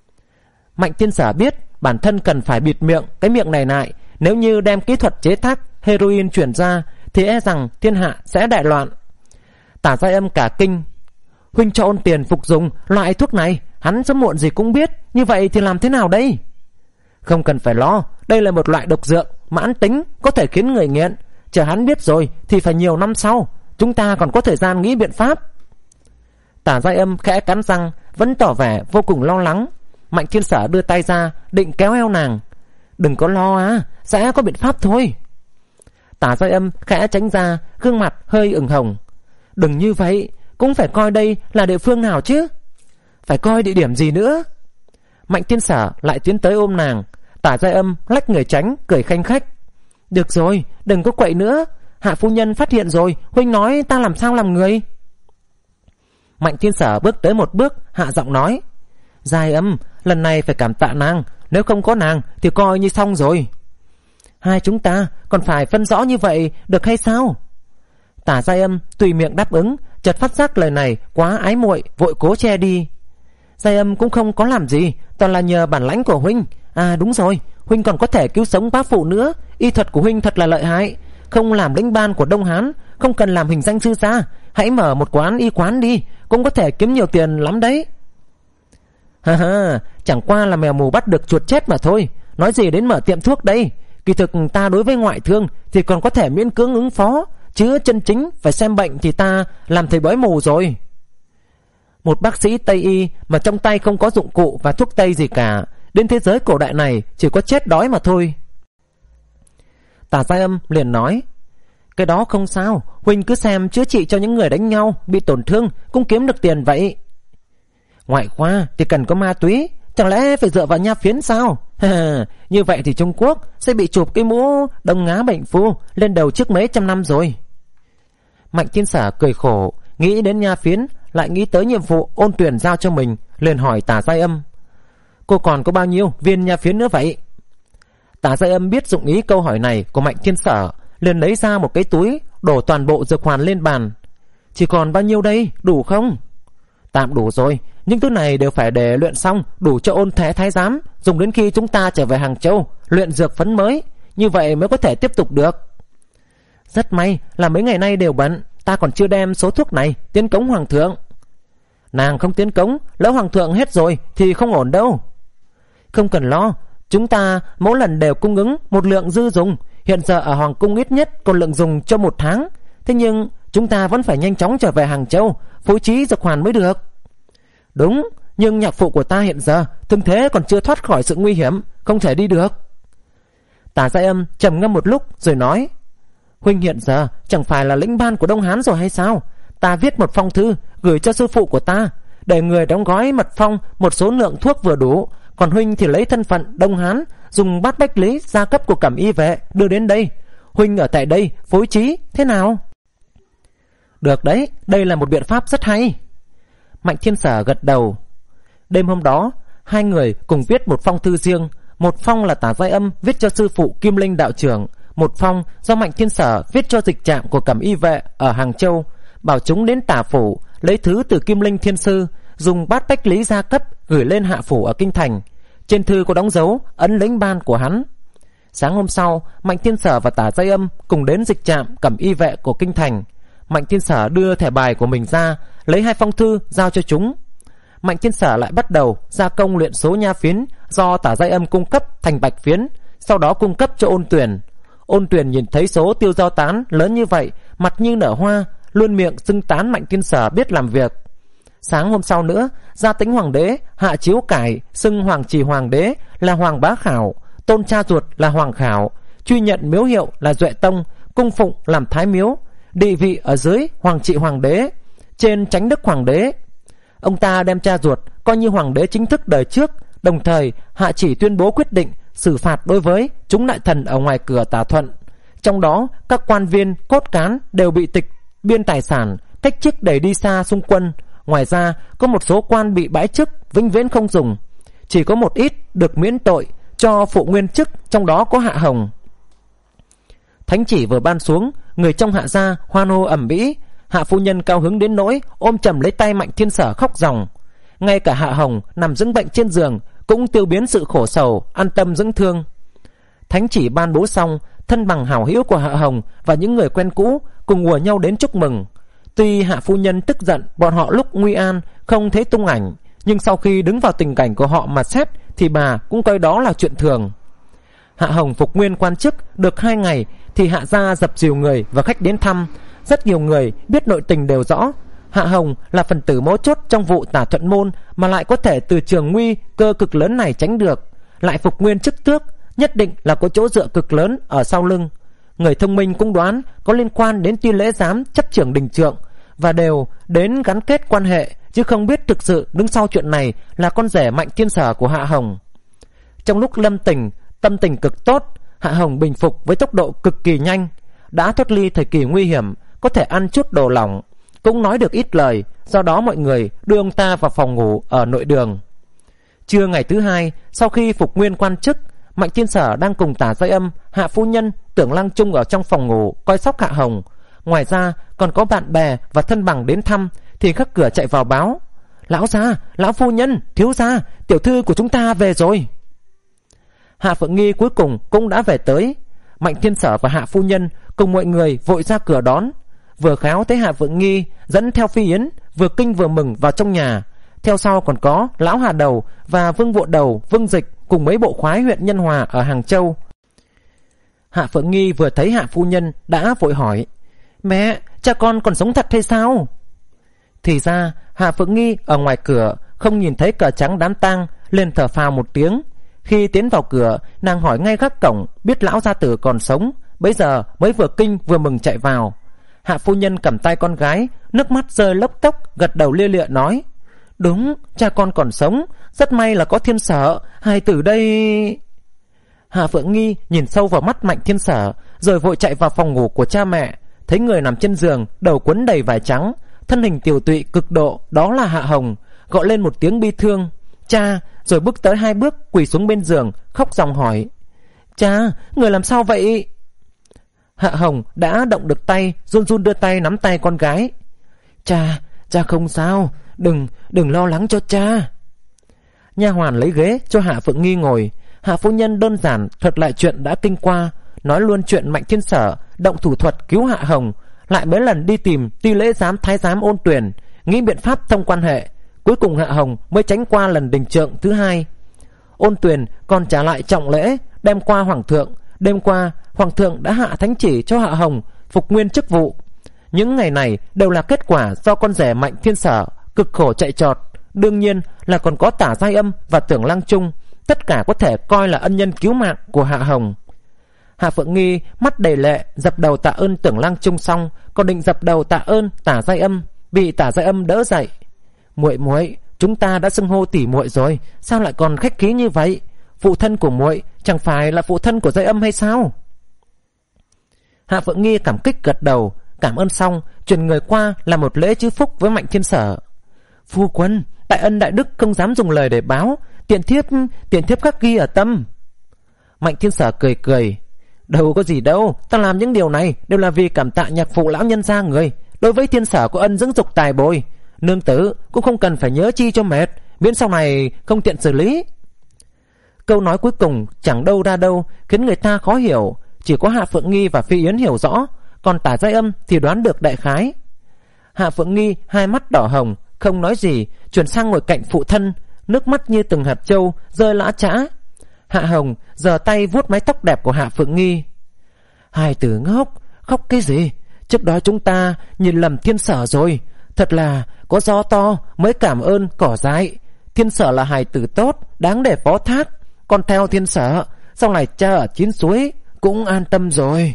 Mạnh Thiên Sở biết bản thân cần phải bịt miệng cái miệng này lại. Nếu như đem kỹ thuật chế tác heroin chuyển ra thì e rằng thiên hạ sẽ đại loạn. Tả Giai Âm cả kinh. Huynh cho Ôn Tiền phục dùng loại thuốc này, hắn sớm muộn gì cũng biết, như vậy thì làm thế nào đây? Không cần phải lo, đây là một loại độc dược mãn tính, có thể khiến người nghiện. Chờ hắn biết rồi thì phải nhiều năm sau, chúng ta còn có thời gian nghĩ biện pháp. Tả Giai Âm khẽ cắn răng, vẫn tỏ vẻ vô cùng lo lắng. Mạnh Thiên Sở đưa tay ra định kéo eo nàng. Đừng có lo á, sẽ có biện pháp thôi. Tả Giai Âm khẽ tránh ra, gương mặt hơi ửng hồng. Đừng như vậy, cũng phải coi đây là địa phương nào chứ. Phải coi địa điểm gì nữa? Mạnh Thiên Sở lại tiến tới ôm nàng. Tả Giai Âm lách người tránh, cười khanh khách. Được rồi, đừng có quậy nữa. Hạ phu nhân phát hiện rồi, huynh nói ta làm sao làm người. Mạnh Thiên Sở bước tới một bước, hạ giọng nói: Giai Âm, lần này phải cảm tạ nàng, nếu không có nàng thì coi như xong rồi. Hai chúng ta còn phải phân rõ như vậy được hay sao? Tả Giai Âm tùy miệng đáp ứng, chợt phát giác lời này quá ái muội, vội cố che đi. Giai Âm cũng không có làm gì, toàn là nhờ bản lãnh của huynh. À đúng rồi, huynh còn có thể cứu sống bá phụ nữa. Y thuật của huynh thật là lợi hại. Không làm lĩnh ban của Đông Hán, không cần làm hình danh sư gia, hãy mở một quán y quán đi, cũng có thể kiếm nhiều tiền lắm đấy. Ha ha, chẳng qua là mèo mù bắt được chuột chết mà thôi, nói gì đến mở tiệm thuốc đây. Kỳ thực ta đối với ngoại thương thì còn có thể miễn cưỡng ứng phó, chứ chân chính phải xem bệnh thì ta làm thầy bói mù rồi. Một bác sĩ Tây y mà trong tay không có dụng cụ và thuốc Tây gì cả, đến thế giới cổ đại này chỉ có chết đói mà thôi. Tả Giai Âm liền nói: Cái đó không sao, huynh cứ xem chữa trị cho những người đánh nhau, bị tổn thương cũng kiếm được tiền vậy. Ngoại khoa thì cần có ma túy, chẳng lẽ phải dựa vào nha phiến sao? Như vậy thì Trung Quốc sẽ bị chụp cái mũ Đông Á bệnh phu lên đầu trước mấy trăm năm rồi. Mạnh Thiên Sở cười khổ, nghĩ đến nha phiến, lại nghĩ tới nhiệm vụ Ôn Tuyền giao cho mình, liền hỏi Tả Giai Âm: Cô còn có bao nhiêu viên nha phiến nữa vậy? Tả Giai Âm biết dụng ý câu hỏi này của Mạnh Thiên Sở, liền lấy ra một cái túi, đổ toàn bộ dược hoàn lên bàn. Chỉ còn bao nhiêu đây, đủ không? Tạm đủ rồi, những thứ này đều phải để luyện xong, đủ cho Ôn Thế Thái Giám dùng đến khi chúng ta trở về Hàng Châu luyện dược phấn mới, như vậy mới có thể tiếp tục được. Rất may là mấy ngày nay đều bận, ta còn chưa đem số thuốc này tiến cống Hoàng thượng. Nàng không tiến cống, lỡ Hoàng thượng hết rồi thì không ổn đâu. Không cần lo, chúng ta mỗi lần đều cung ứng một lượng dư dùng. Hiện giờ ở Hoàng cung ít nhất còn lượng dùng cho một tháng. Thế nhưng chúng ta vẫn phải nhanh chóng trở về Hàng Châu phối trí dược hoàn mới được. Đúng, nhưng nhạc phụ của ta hiện giờ thương thế còn chưa thoát khỏi sự nguy hiểm, không thể đi được. Tả Giai Âm trầm ngâm một lúc rồi nói: Huynh hiện giờ chẳng phải là lĩnh ban của Đông Hán rồi hay sao? Ta viết một phong thư gửi cho sư phụ của ta, để người đóng gói mật phong một số lượng thuốc vừa đủ. Còn huynh thì lấy thân phận Đông Hán, dùng bát bách lý gia cấp của Cẩm Y vệ đưa đến đây. Huynh ở tại đây phối trí thế nào? Được đấy, đây là một biện pháp rất hay. Mạnh Thiên Sở gật đầu. Đêm hôm đó, hai người cùng viết một phong thư riêng. Một phong là Tả Giai Âm viết cho sư phụ Kim Linh đạo trưởng, một phong do Mạnh Thiên Sở viết cho dịch trạm của Cẩm Y vệ ở Hàng Châu, bảo chúng đến Tả phủ lấy thứ từ Kim Linh thiên sư, dùng bát bách lý gia cấp gửi lên Hạ phủ ở kinh thành. Trên thư có đóng dấu ấn lĩnh ban của hắn. Sáng hôm sau, Mạnh Thiên Sở và Tả Giai Âm cùng đến dịch trạm Cẩm Y vệ của kinh thành. Mạnh Thiên Sở đưa thẻ bài của mình ra, lấy hai phong thư giao cho chúng. Mạnh Thiên Sở lại bắt đầu gia công luyện số nha phiến do Tả Giai Âm cung cấp thành bạch phiến, sau đó cung cấp cho Ôn Tuyền. Ôn Tuyền nhìn thấy số tiêu giao tán lớn như vậy, mặt như nở hoa, luôn miệng xưng tán Mạnh Thiên Sở biết làm việc. Sáng hôm sau nữa, Gia Tĩnh Hoàng đế hạ chiếu cải xưng Hoàng Trì Hoàng đế là Hoàng Bá Khảo, tôn cha ruột là Hoàng Khảo, truy nhận miếu hiệu là Duệ Tông, cung phụng làm Thái Miếu, địa vị ở dưới Hoàng Trị Hoàng đế, trên Chánh Đức Hoàng đế. Ông ta đem cha ruột coi như hoàng đế chính thức đời trước, đồng thời hạ chỉ tuyên bố quyết định xử phạt đối với chúng đại thần ở ngoài cửa Tả Thuận. Trong đó các quan viên cốt cán đều bị tịch biên tài sản, cách chức đẩy đi xa xung quân. Ngoài ra có một số quan bị bãi chức vĩnh viễn không dùng, chỉ có một ít được miễn tội cho phụ nguyên chức, trong đó có Hạ Hồng. Thánh chỉ vừa ban xuống, người trong Hạ gia hoan hô ầm ĩ. Hạ phu nhân cao hứng đến nỗi ôm chầm lấy tay Mạnh Thiên Sở khóc ròng. Ngay cả Hạ Hồng nằm dưỡng bệnh trên giường cũng tiêu biến sự khổ sầu, an tâm dưỡng thương. Thánh chỉ ban bố xong, thân bằng hảo hữu của Hạ Hồng và những người quen cũ cùng ùa nhau đến chúc mừng. Tuy Hạ phu nhân tức giận bọn họ lúc nguy an không thấy tung ảnh, nhưng sau khi đứng vào tình cảnh của họ mà xét thì bà cũng coi đó là chuyện thường. Hạ Hồng phục nguyên quan chức được hai ngày thì Hạ gia dập dìu người và khách đến thăm. Rất nhiều người biết nội tình đều rõ, Hạ Hồng là phần tử mấu chốt trong vụ Tả Thuận môn, mà lại có thể từ trường nguy cơ cực lớn này tránh được, lại phục nguyên chức tước, nhất định là có chỗ dựa cực lớn ở sau lưng. Người thông minh cũng đoán có liên quan đến Tuy Lễ Giám chấp trưởng đình trượng, và đều đến gắn kết quan hệ, chứ không biết thực sự đứng sau chuyện này là con rể Mạnh Thiên Sở của Hạ Hồng. Trong lúc lâm tình, tâm tình cực tốt, Hạ Hồng bình phục với tốc độ cực kỳ nhanh, đã thoát ly thời kỳ nguy hiểm, có thể ăn chút đồ lỏng. cũng nói được ít lời, do đó mọi người đưa ông ta vào phòng ngủ ở nội đường. Trưa ngày thứ hai, sau khi phục nguyên quan chức, Mạnh Thiên Sở đang cùng Tả Giai Âm, Hạ phu nhân, Tưởng Lăng Trung ở trong phòng ngủ coi sóc Hạ Hồng. Ngoài ra còn có bạn bè và thân bằng đến thăm, thì khắc cửa chạy vào báo: lão gia, lão phu nhân, thiếu gia, tiểu thư của chúng ta về rồi. Hạ Phượng Nghi cuối cùng cũng đã về tới. Mạnh Thiên Sở và Hạ phu nhân cùng mọi người vội ra cửa đón. Vừa khéo thấy Hạ Phượng Nghi dẫn theo Phi Yến, vừa kinh vừa mừng vào trong nhà. Theo sau còn có lão Hà Đầu và Vương Bộ Đầu, Vương Dịch cùng mấy bộ khoái huyện Nhân Hòa ở Hàng Châu. Hạ Phượng Nghi vừa thấy Hạ phu nhân đã vội hỏi: mẹ, cha con còn sống thật hay sao? Thì ra Hạ Phượng Nghi ở ngoài cửa không nhìn thấy cờ trắng đám tang, liền thở phào một tiếng. Khi tiến vào cửa, nàng hỏi ngay gác cổng, biết lão gia tử còn sống, bấy giờ mới vừa kinh vừa mừng chạy vào. Hạ phu nhân cầm tay con gái, nước mắt rơi lốc tốc, gật đầu lia lịa nói: đúng, cha con còn sống, rất may là có Thiên Sở, hai tử đây. Hạ Phượng Nghi nhìn sâu vào mắt Mạnh Thiên Sở, rồi vội chạy vào phòng ngủ của cha mẹ. Thấy người nằm trên giường, đầu quấn đầy vải trắng, thân hình tiều tụy cực độ, đó là Hạ Hồng, gọi lên một tiếng bi thương: cha, rồi bước tới hai bước quỳ xuống bên giường, khóc ròng hỏi: cha, người làm sao vậy? Hạ Hồng đã động được tay, run run đưa tay nắm tay con gái: cha, cha không sao, đừng, đừng lo lắng cho cha. Nha hoàn lấy ghế cho Hạ Phượng Nghi ngồi. Hạ phu nhân đơn giản thuật lại chuyện đã kinh qua, nói luôn chuyện Mạnh Thiên Sở động thủ thuật cứu Hạ Hồng, lại mấy lần đi tìm Ti Lễ Giám Thái Giám Ôn Tuyền, nghĩ biện pháp thông quan hệ. Cuối cùng Hạ Hồng mới tránh qua lần đình trượng thứ hai. Ôn Tuyền còn trả lại trọng lễ đem qua Hoàng thượng. Đêm qua Hoàng thượng đã hạ thánh chỉ cho Hạ Hồng phục nguyên chức vụ. Những ngày này đều là kết quả do con rể Mạnh Thiên Sở cực khổ chạy trọt. Đương nhiên là còn có Tả Giai Âm và Tưởng Lăng Trung, tất cả có thể coi là ân nhân cứu mạng của Hạ Hồng. Hạ Phượng Nghi mắt đầy lệ dập đầu tạ ơn Tưởng Lăng Trung xong, còn định dập đầu tạ ơn Tả Giai Âm, bị Tả Giai Âm đỡ dậy: muội muội, chúng ta đã xưng hô tỷ muội rồi, sao lại còn khách khí như vậy? Phụ thân của muội chẳng phải là phụ thân của Giai Âm hay sao? Hạ Phượng Nghi cảm kích gật đầu, cảm ơn xong chuyển người qua làm một lễ chữ phúc với Mạnh Thiên Sở. Phu quân, đại ân đại đức không dám dùng lời để báo, tiện thiếp tiện thiếp khắc ghi ở tâm. Mạnh Thiên Sở cười cười: đâu có gì đâu, ta làm những điều này đều là vì cảm tạ nhạc phụ lão nhân gia người. Đối với Thiên Sở có ân dưỡng dục tài bồi, nương tử cũng không cần phải nhớ chi cho mệt, miễn sau này không tiện xử lý. Câu nói cuối cùng chẳng đâu ra đâu, khiến người ta khó hiểu. Chỉ có Hạ Phượng Nghi và Phi Yến hiểu rõ, còn Tả Giai Âm thì đoán được đại khái. Hạ Phượng Nghi hai mắt đỏ hồng, không nói gì, chuyển sang ngồi cạnh phụ thân, nước mắt như từng hạt trâu rơi lã chã. Hạ Hồng giơ tay vuốt mái tóc đẹp của Hạ Phượng Nghi: hai tử ngốc, khóc cái gì? Trước đó chúng ta nhìn lầm Thiên Sở rồi. Thật là có gió to mới cảm ơn cỏ dại. Thiên Sở là hài tử tốt, đáng để phó thác. Con theo Thiên Sở, sau này cha ở Chín Suối cũng an tâm rồi.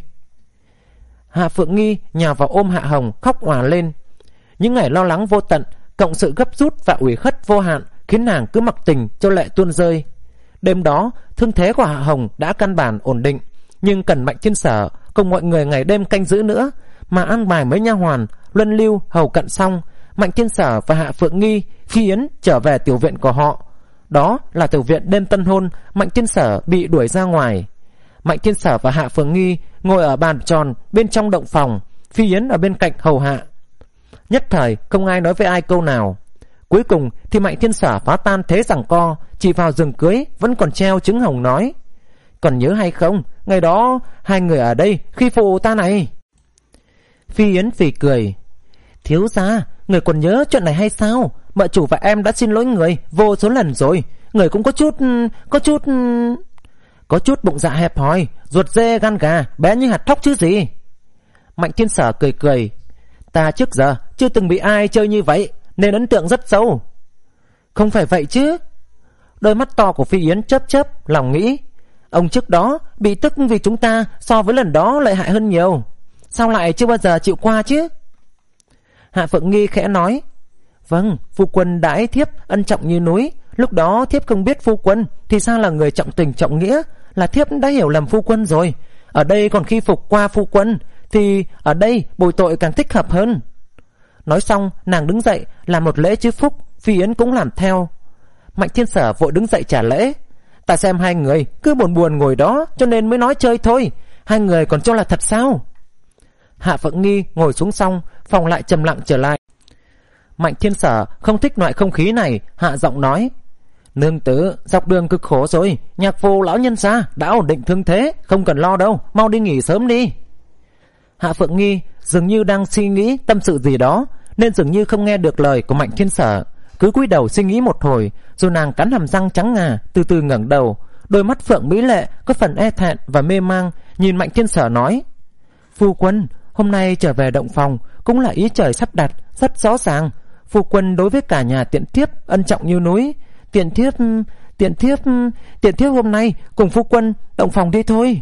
Hạ Phượng Nghi nhào vào ôm Hạ Hồng khóc òa lên. Những ngày lo lắng vô tận cộng sự gấp rút và ủy khuất vô hạn khiến nàng cứ mặc tình cho lệ tuôn rơi. Đêm đó thương thế của Hạ Hồng đã căn bản ổn định, nhưng cần Mạnh Thiên Sở cùng mọi người ngày đêm canh giữ nữa, mà an bài mấy nha hoàn luân lưu hầu cận xong, Mạnh Thiên Sở và Hạ Phượng Nghi, Phi Yến trở về tiểu viện của họ. Đó là tiểu viện đêm tân hôn Mạnh Thiên Sở bị đuổi ra ngoài. Mạnh Thiên Sở và Hạ Phượng Nghi ngồi ở bàn tròn bên trong động phòng, Phi Yến ở bên cạnh hầu hạ. Nhất thời không ai nói với ai câu nào. Cuối cùng thì Mạnh Thiên Sở phá tan thế giằng co, chỉ vào giường cưới vẫn còn treo trứng hồng nói: còn nhớ hay không, ngày đó hai người ở đây khi phụ ta này. Phi Yến phì cười: thiếu gia, người còn nhớ chuyện này hay sao? Mợ chủ và em đã xin lỗi người vô số lần rồi. Người cũng có chút Có chút Có chút bụng dạ hẹp hòi, ruột dê gan gà, bé như hạt thóc chứ gì. Mạnh Thiên Sở cười cười: ta trước giờ chưa từng bị ai chơi như vậy, nên ấn tượng rất sâu. Không phải vậy chứ? Đôi mắt to của Phi Yến chớp chớp, lòng nghĩ: ông trước đó bị tức vì chúng ta so với lần đó lợi hại hơn nhiều, sao lại chưa bao giờ chịu qua chứ? Hạ Phượng Nghi khẽ nói: vâng, phu quân đãi thiếp ân trọng như núi. Lúc đó thiếp không biết phu quân thì sao là người trọng tình trọng nghĩa, là thiếp đã hiểu lầm phu quân rồi. Ở đây còn khi phục qua phu quân, thì ở đây bồi tội càng thích hợp hơn. Nói xong nàng đứng dậy làm một lễ chữ phúc. Phi Yến cũng làm theo. Mạnh Thiên Sở vội đứng dậy trả lễ. Ta xem hai người cứ buồn buồn ngồi đó cho nên mới nói chơi thôi. Hai người còn cho là thật sao? Hạ Phượng Nghi ngồi xuống xong, phòng lại trầm lặng trở lại. Mạnh Thiên Sở không thích loại không khí này, hạ giọng nói: Nương tử, dọc đường cực khổ rồi, nhạc phụ lão nhân gia đã ổn định thương thế, không cần lo đâu, mau đi nghỉ sớm đi. Hạ Phượng Nghi dường như đang suy nghĩ tâm sự gì đó, nên dường như không nghe được lời của Mạnh Thiên Sở, cứ cúi đầu suy nghĩ một hồi, rồi nàng cắn hàm răng trắng ngà, từ từ ngẩng đầu, đôi mắt phượng mỹ lệ có phần e thẹn và mê mang, nhìn Mạnh Thiên Sở nói: Phu quân, hôm nay trở về động phòng cũng là ý trời sắp đặt, rất rõ ràng. Phu quân đối với cả nhà Tiện Thiếp ân trọng như núi. Tiện Thiếp, Tiện Thiếp, Tiện Thiếp hôm nay cùng phu quân động phòng đi thôi.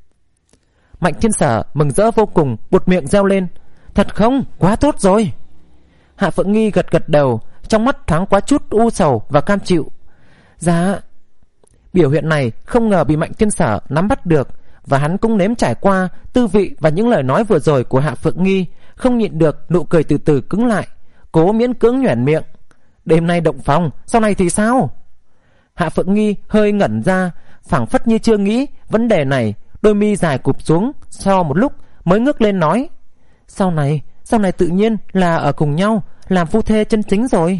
Mạnh Thiên Sở mừng rỡ vô cùng, buột miệng reo lên: Thật không? Quá tốt rồi. Hạ Phượng Nghi gật gật đầu, trong mắt thoáng quá chút u sầu và cam chịu. Dạ. Biểu hiện này không ngờ bị Mạnh Thiên Sở nắm bắt được, và hắn cũng nếm trải qua tư vị và những lời nói vừa rồi của Hạ Phượng Nghi, không nhịn được nụ cười từ từ cứng lại, cố miễn cưỡng nhoẻn miệng: Đêm nay động phòng, sau này thì sao? Hạ Phượng Nghi hơi ngẩn ra, phảng phất như chưa nghĩ vấn đề này, đôi mi dài cụp xuống, sau một lúc mới ngước lên nói: Sau này, sau này tự nhiên là ở cùng nhau, làm phu thê chân chính rồi.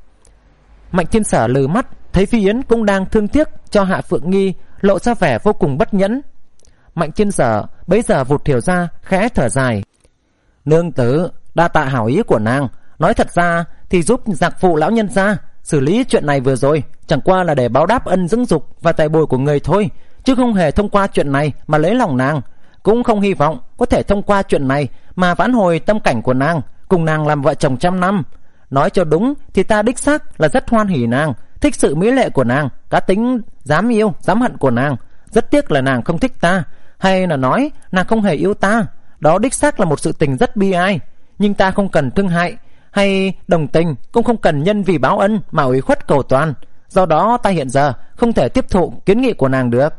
Mạnh Thiên Sở lừ mắt, thấy Phi Yến cũng đang thương tiếc cho Hạ Phượng Nghi, lộ ra vẻ vô cùng bất nhẫn. Mạnh Thiên Sở bấy giờ vụt hiểu ra, khẽ thở dài: Nương tử, đa tạ hảo ý của nàng. Nói thật ra thì giúp giặc phụ lão nhân gia xử lý chuyện này vừa rồi chẳng qua là để báo đáp ân dưỡng dục và tài bồi của người thôi, chứ không hề thông qua chuyện này mà lấy lòng nàng. Cũng không hy vọng có thể thông qua chuyện này mà vãn hồi tâm cảnh của nàng, cùng nàng làm vợ chồng trăm năm. Nói cho đúng thì ta đích xác là rất hoan hỉ nàng, thích sự mỹ lệ của nàng, cá tính dám yêu dám hận của nàng. Rất tiếc là nàng không thích ta, hay là nói nàng không hề yêu ta. Đó đích xác là một sự tình rất bi ai. Nhưng ta không cần thương hại hay đồng tình, cũng không cần nhân vì báo ân mà ủy khuất cầu toàn. Do đó ta hiện giờ không thể tiếp thụ kiến nghị của nàng được.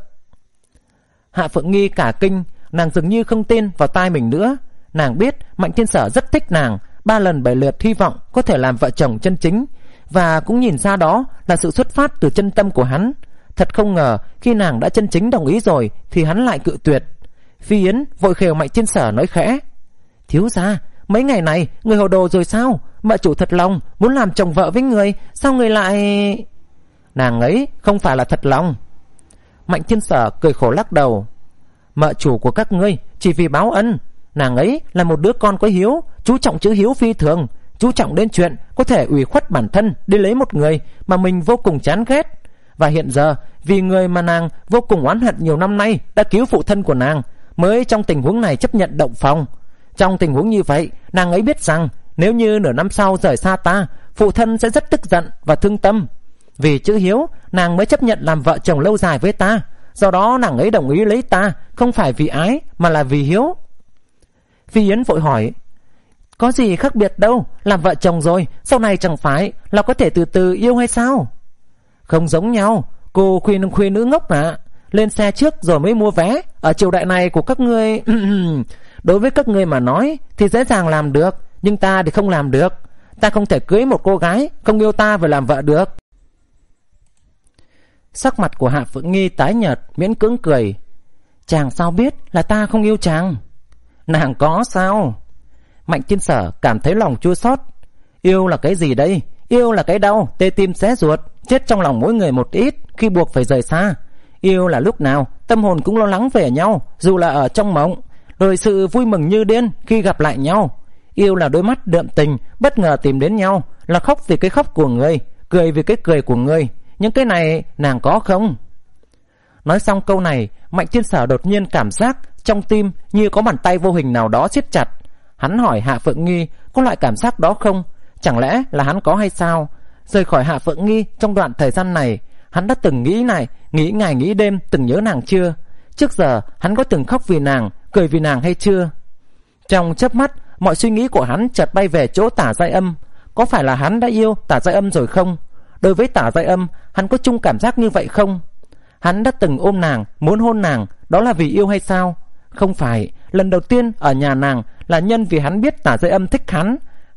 Hạ Phượng Nghi cả kinh, nàng dường như không tin vào tai mình nữa. Nàng biết Mạnh Thiên Sở rất thích nàng, ba lần bảy lượt hy vọng có thể làm vợ chồng chân chính, và cũng nhìn ra đó là sự xuất phát từ chân tâm của hắn. Thật không ngờ khi nàng đã chân chính đồng ý rồi thì hắn lại cự tuyệt. Phi Yến vội khều Mạnh Thiên Sở nói khẽ: Thiếu gia, mấy ngày này người hồ đồ rồi sao? Mợ chủ thật lòng muốn làm chồng vợ với người, sao người lại... Nàng ấy không phải là thật lòng. Mạnh Thiên Sở cười khổ lắc đầu: Mợ chủ của các ngươi chỉ vì báo ân. Nàng ấy là một đứa con có hiếu, chú trọng chữ hiếu phi thường, chú trọng đến chuyện có thể ủy khuất bản thân đi lấy một người mà mình vô cùng chán ghét. Và hiện giờ vì người mà nàng vô cùng oán hận nhiều năm nay đã cứu phụ thân của nàng, mới trong tình huống này chấp nhận động phòng. Trong tình huống như vậy, nàng ấy biết rằng nếu như nửa năm sau rời xa ta, phụ thân sẽ rất tức giận và thương tâm. Vì chữ hiếu, nàng mới chấp nhận làm vợ chồng lâu dài với ta. Do đó nàng ấy đồng ý lấy ta, không phải vì ái mà là vì hiếu. Phi Yến vội hỏi: Có gì khác biệt đâu, làm vợ chồng rồi, sau này chẳng phải là có thể từ từ yêu hay sao? Không giống nhau, cô khuyên khuyên nữ ngốc ạ. Lên xe trước rồi mới mua vé. Ở triều đại này của các ngươi đối với các ngươi mà nói thì dễ dàng làm được, nhưng ta thì không làm được. Ta không thể cưới một cô gái không yêu ta về làm vợ được. Sắc mặt của Hạ Phượng Nghi tái nhợt, miễn cưỡng cười: Chàng sao biết là ta không yêu chàng? Nàng có sao? Mạnh Thiên Sở cảm thấy lòng chua xót. Yêu là cái gì đây? Yêu là cái đau tê tim xé ruột, chết trong lòng mỗi người một ít khi buộc phải rời xa. Yêu là lúc nào tâm hồn cũng lo lắng về nhau, dù là ở trong mộng, rồi sự vui mừng như điên khi gặp lại nhau. Yêu là đôi mắt đượm tình bất ngờ tìm đến nhau, là khóc vì cái khóc của người, cười vì cái cười của người. Những cái này nàng có không? Nói xong câu này, Mạnh Thiên Sở đột nhiên cảm giác trong tim như có bàn tay vô hình nào đó siết chặt. Hắn hỏi Hạ Phượng Nghi có loại cảm giác đó không? Chẳng lẽ là hắn có hay sao? Rời khỏi Hạ Phượng Nghi trong đoạn thời gian này, hắn đã từng nghĩ này, nghĩ ngày nghĩ đêm, từng nhớ nàng chưa? Trước giờ hắn có từng khóc vì nàng, cười vì nàng hay chưa? Trong chớp mắt, mọi suy nghĩ của hắn chợt bay về chỗ Tả Giai Âm. Có phải là hắn đã yêu Tả Giai Âm rồi không? Đối với Tả Giai Âm, hắn có chung cảm giác như vậy không? Hắn đã từng ôm nàng, muốn hôn nàng, đó là vì yêu hay sao? Không phải. Lần đầu tiên ở nhà nàng là nhân vì hắn biết Tả Giai Âm thích hắn.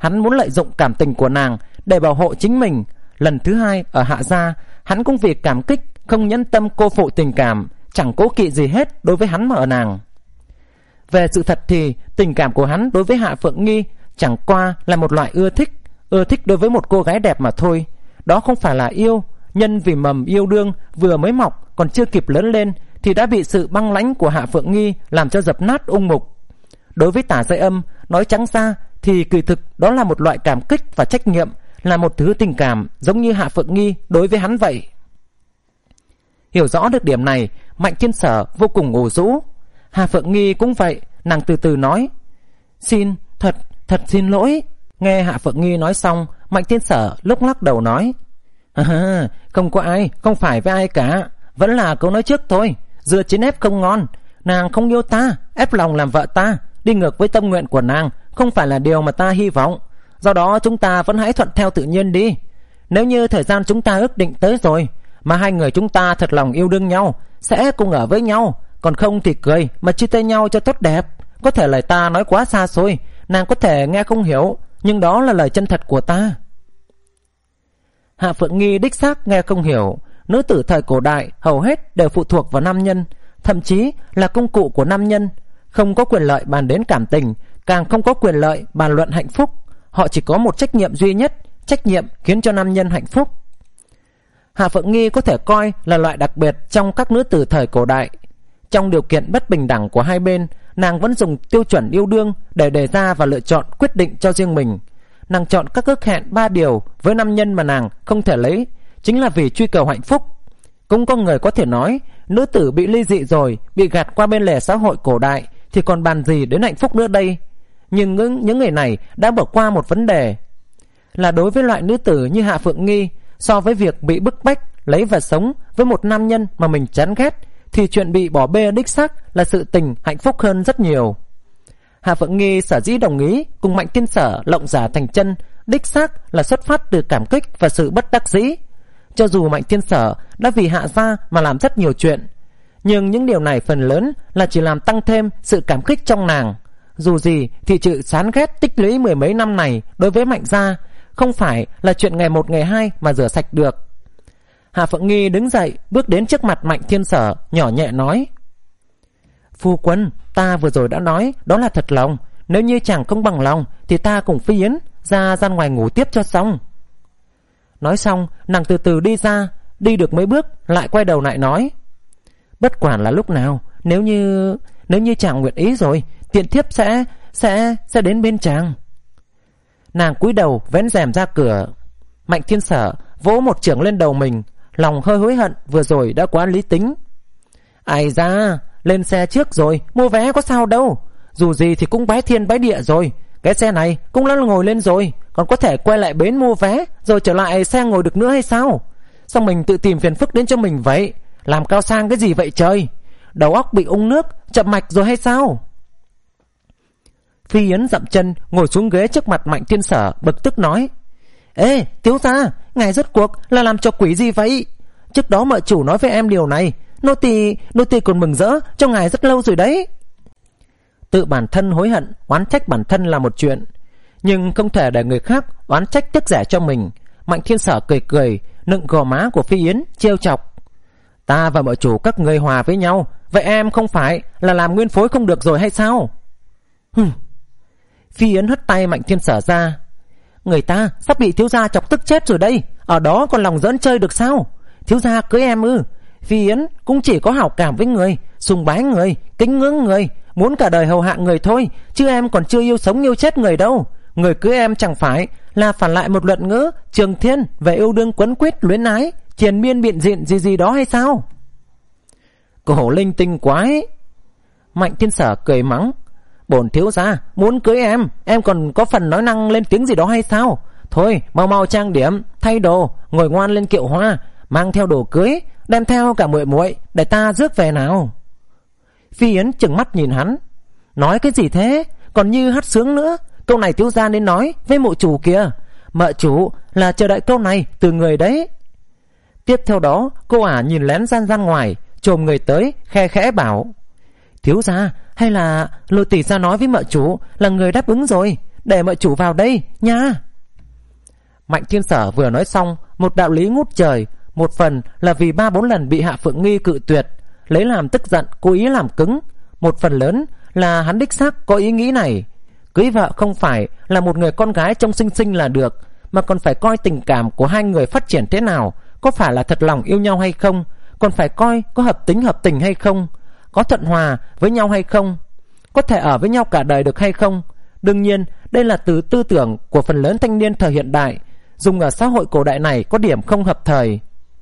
hắn muốn lợi dụng cảm tình của nàng để bảo hộ chính mình. Lần thứ hai ở Hạ gia, hắn cũng vì cảm kích không nhẫn tâm cô phụ tình cảm, chẳng cố kỵ gì hết đối với hắn mà ở nàng. Về sự thật thì tình cảm của hắn đối với Hạ Phượng Nghi chẳng qua là một loại ưa thích, ưa thích đối với một cô gái đẹp mà thôi. Đó không phải là yêu, nhân vì mầm yêu đương vừa mới mọc còn chưa kịp lớn lên thì đã bị sự băng lãnh của Hạ Phượng Nghi làm cho dập nát ung mục. Đối với Tả Dây Âm, nói trắng ra thì kỳ thực đó là một loại cảm kích và trách nhiệm, là một thứ tình cảm giống như Hạ Phượng Nghi đối với hắn vậy. Hiểu rõ được điểm này, Mạnh Thiên Sở vô cùng ủ rũ. Hạ Phượng Nghi cũng vậy, nàng từ từ nói: Xin, thật, thật xin lỗi. Nghe Hạ Phượng Nghi nói xong, Mạnh Thiên Sở lúc lắc đầu nói: à, không có ai, không phải với ai cả, vẫn là câu nói trước thôi, dựa trên ép không ngon. Nàng không yêu ta, ép lòng làm vợ ta, đi ngược với tâm nguyện của nàng không phải là điều mà ta hy vọng. Do đó chúng ta vẫn hãy thuận theo tự nhiên đi. Nếu như thời gian chúng ta ước định tới rồi mà hai người chúng ta thật lòng yêu đương nhau, sẽ cùng ở với nhau. Còn không thì cười mà chia tay nhau cho tốt đẹp. Có thể lời ta nói quá xa xôi, nàng có thể nghe không hiểu, nhưng đó là lời chân thật của ta. Hạ Phượng Nghi đích xác nghe không hiểu. Nữ tử thời cổ đại hầu hết đều phụ thuộc vào nam nhân, thậm chí là công cụ của nam nhân, không có quyền lợi bàn đến cảm tình, càng không có quyền lợi bàn luận hạnh phúc. Họ chỉ có một trách nhiệm duy nhất, trách nhiệm khiến cho nam nhân hạnh phúc. Hạ Phượng Nghi có thể coi là loại đặc biệt trong các nữ tử thời cổ đại. Trong điều kiện bất bình đẳng của hai bên, nàng vẫn dùng tiêu chuẩn yêu đương để đề ra và lựa chọn quyết định cho riêng mình. Nàng chọn các ước hẹn ba điều với nam nhân mà nàng không thể lấy, chính là vì truy cầu hạnh phúc. Cũng có người có thể nói, nữ tử bị ly dị rồi, bị gạt qua bên lề xã hội cổ đại thì còn bàn gì đến hạnh phúc nữa đây. Nhưng những, những người này đã bỏ qua một vấn đề, là đối với loại nữ tử như Hạ Phượng Nghi, so với việc bị bức bách lấy và sống với một nam nhân mà mình chán ghét, thì chuyện bị bỏ bê đích xác là sự tình hạnh phúc hơn rất nhiều. Hạ Phượng Nghi sở dĩ đồng ý cùng Mạnh Thiên Sở lộng giả thành chân, đích xác là xuất phát từ cảm kích và sự bất đắc dĩ. Cho dù Mạnh Thiên Sở đã vì Hạ gia mà làm rất nhiều chuyện, nhưng những điều này phần lớn là chỉ làm tăng thêm sự cảm kích trong nàng. Dù gì thì sự chán ghét tích lũy mười mấy năm này đối với Mạnh gia không phải là chuyện ngày một ngày hai mà rửa sạch được. Hạ Phượng Nghi đứng dậy, bước đến trước mặt Mạnh Thiên Sở, nhỏ nhẹ nói: Phu quân, ta vừa rồi đã nói đó là thật lòng. Nếu như chàng không bằng lòng thì ta cùng Phi Yến ra ra ngoài ngủ tiếp cho xong. Nói xong, nàng từ từ đi ra. Đi được mấy bước lại quay đầu lại nói: Bất quản là lúc nào, Nếu như Nếu như chàng nguyện ý rồi, tiện thiếp sẽ Sẽ sẽ đến bên chàng. Nàng cúi đầu vén rèm ra cửa. Mạnh Thiên Sở vỗ một chưởng lên đầu mình, lòng hơi hối hận vừa rồi đã quá lý tính. Ai da, lên xe trước rồi, mua vé có sao đâu. Dù gì thì cũng bái thiên bái địa rồi, cái xe này cũng đã ngồi lên rồi, còn có thể quay lại bến mua vé rồi trở lại xe ngồi được nữa hay sao? Sao mình tự tìm phiền phức đến cho mình vậy? Làm cao sang cái gì vậy trời? Đầu óc bị ung nước, chậm mạch rồi hay sao? Phi Yến dậm chân ngồi xuống ghế trước mặt Mạnh Thiên Sở, bực tức nói: Ê, thiếu gia, ngài rốt cuộc là làm cho quỷ gì vậy? Trước đó mợ chủ nói với em điều này, nô tỳ nô tỳ còn mừng rỡ cho ngài rất lâu rồi đấy. Tự bản thân hối hận, oán trách bản thân là một chuyện, nhưng không thể để người khác oán trách tức rẻ cho mình. Mạnh Thiên Sở cười cười, nựng gò má của Phi Yến, trêu chọc: Ta và mợ chủ các người hòa với nhau, vậy em không phải là làm nguyên phối không được rồi hay sao? Hừm. Phi Yến hất tay Mạnh Thiên Sở ra: Người ta sắp bị thiếu gia chọc tức chết rồi đây, ở đó còn lòng giỡn chơi được sao? Thiếu gia cưới em ư? Phi Yến cũng chỉ có hảo cảm với người, sùng bái người, kính ngưỡng người, muốn cả đời hầu hạ người thôi, chứ em còn chưa yêu sống yêu chết người đâu. Người cưới em chẳng phải là phản lại một luận ngữ trường thiên về yêu đương quấn quýt luyến ái, triền miên biện diện gì gì đó hay sao? Cổ linh tinh quái. Mạnh Thiên Sở cười mắng: Bổn thiếu gia muốn cưới em, em còn có phần nói năng lên tiếng gì đó hay sao? Thôi mau mau trang điểm, thay đồ, ngồi ngoan lên kiệu hoa, mang theo đồ cưới, đem theo cả muội muội để ta rước về nào. Phi Yến trừng mắt nhìn hắn: Nói cái gì thế? Còn như hát sướng nữa. Câu này thiếu gia nên nói với mộ chủ kìa. Mợ chủ là chờ đợi câu này từ người đấy. Tiếp theo đó, cô ả nhìn lén gian gian ngoài, chồm người tới khe khẽ bảo: Thiếu gia, hay là Lôi tỷ gia nói với mợ chủ là người đáp ứng rồi, để mợ chủ vào đây nha. Mạnh Thiên Sở vừa nói xong, một đạo lý ngút trời. Một phần là vì ba bốn lần bị Hạ Phượng Nghi cự tuyệt, lấy làm tức giận, cố ý làm cứng. Một phần lớn là hắn đích xác có ý nghĩ này. Cưới vợ không phải là một người con gái trông xinh xinh là được, mà còn phải coi tình cảm của hai người phát triển thế nào, có phải là thật lòng yêu nhau hay không, còn phải coi có hợp tính hợp tình hay không, có thuận hòa với nhau hay không, có thể ở với nhau cả đời được hay không. Đương nhiên đây là từ tư tưởng của phần lớn thanh niên thời hiện đại, dùng ở xã hội cổ đại này có điểm không hợp thời.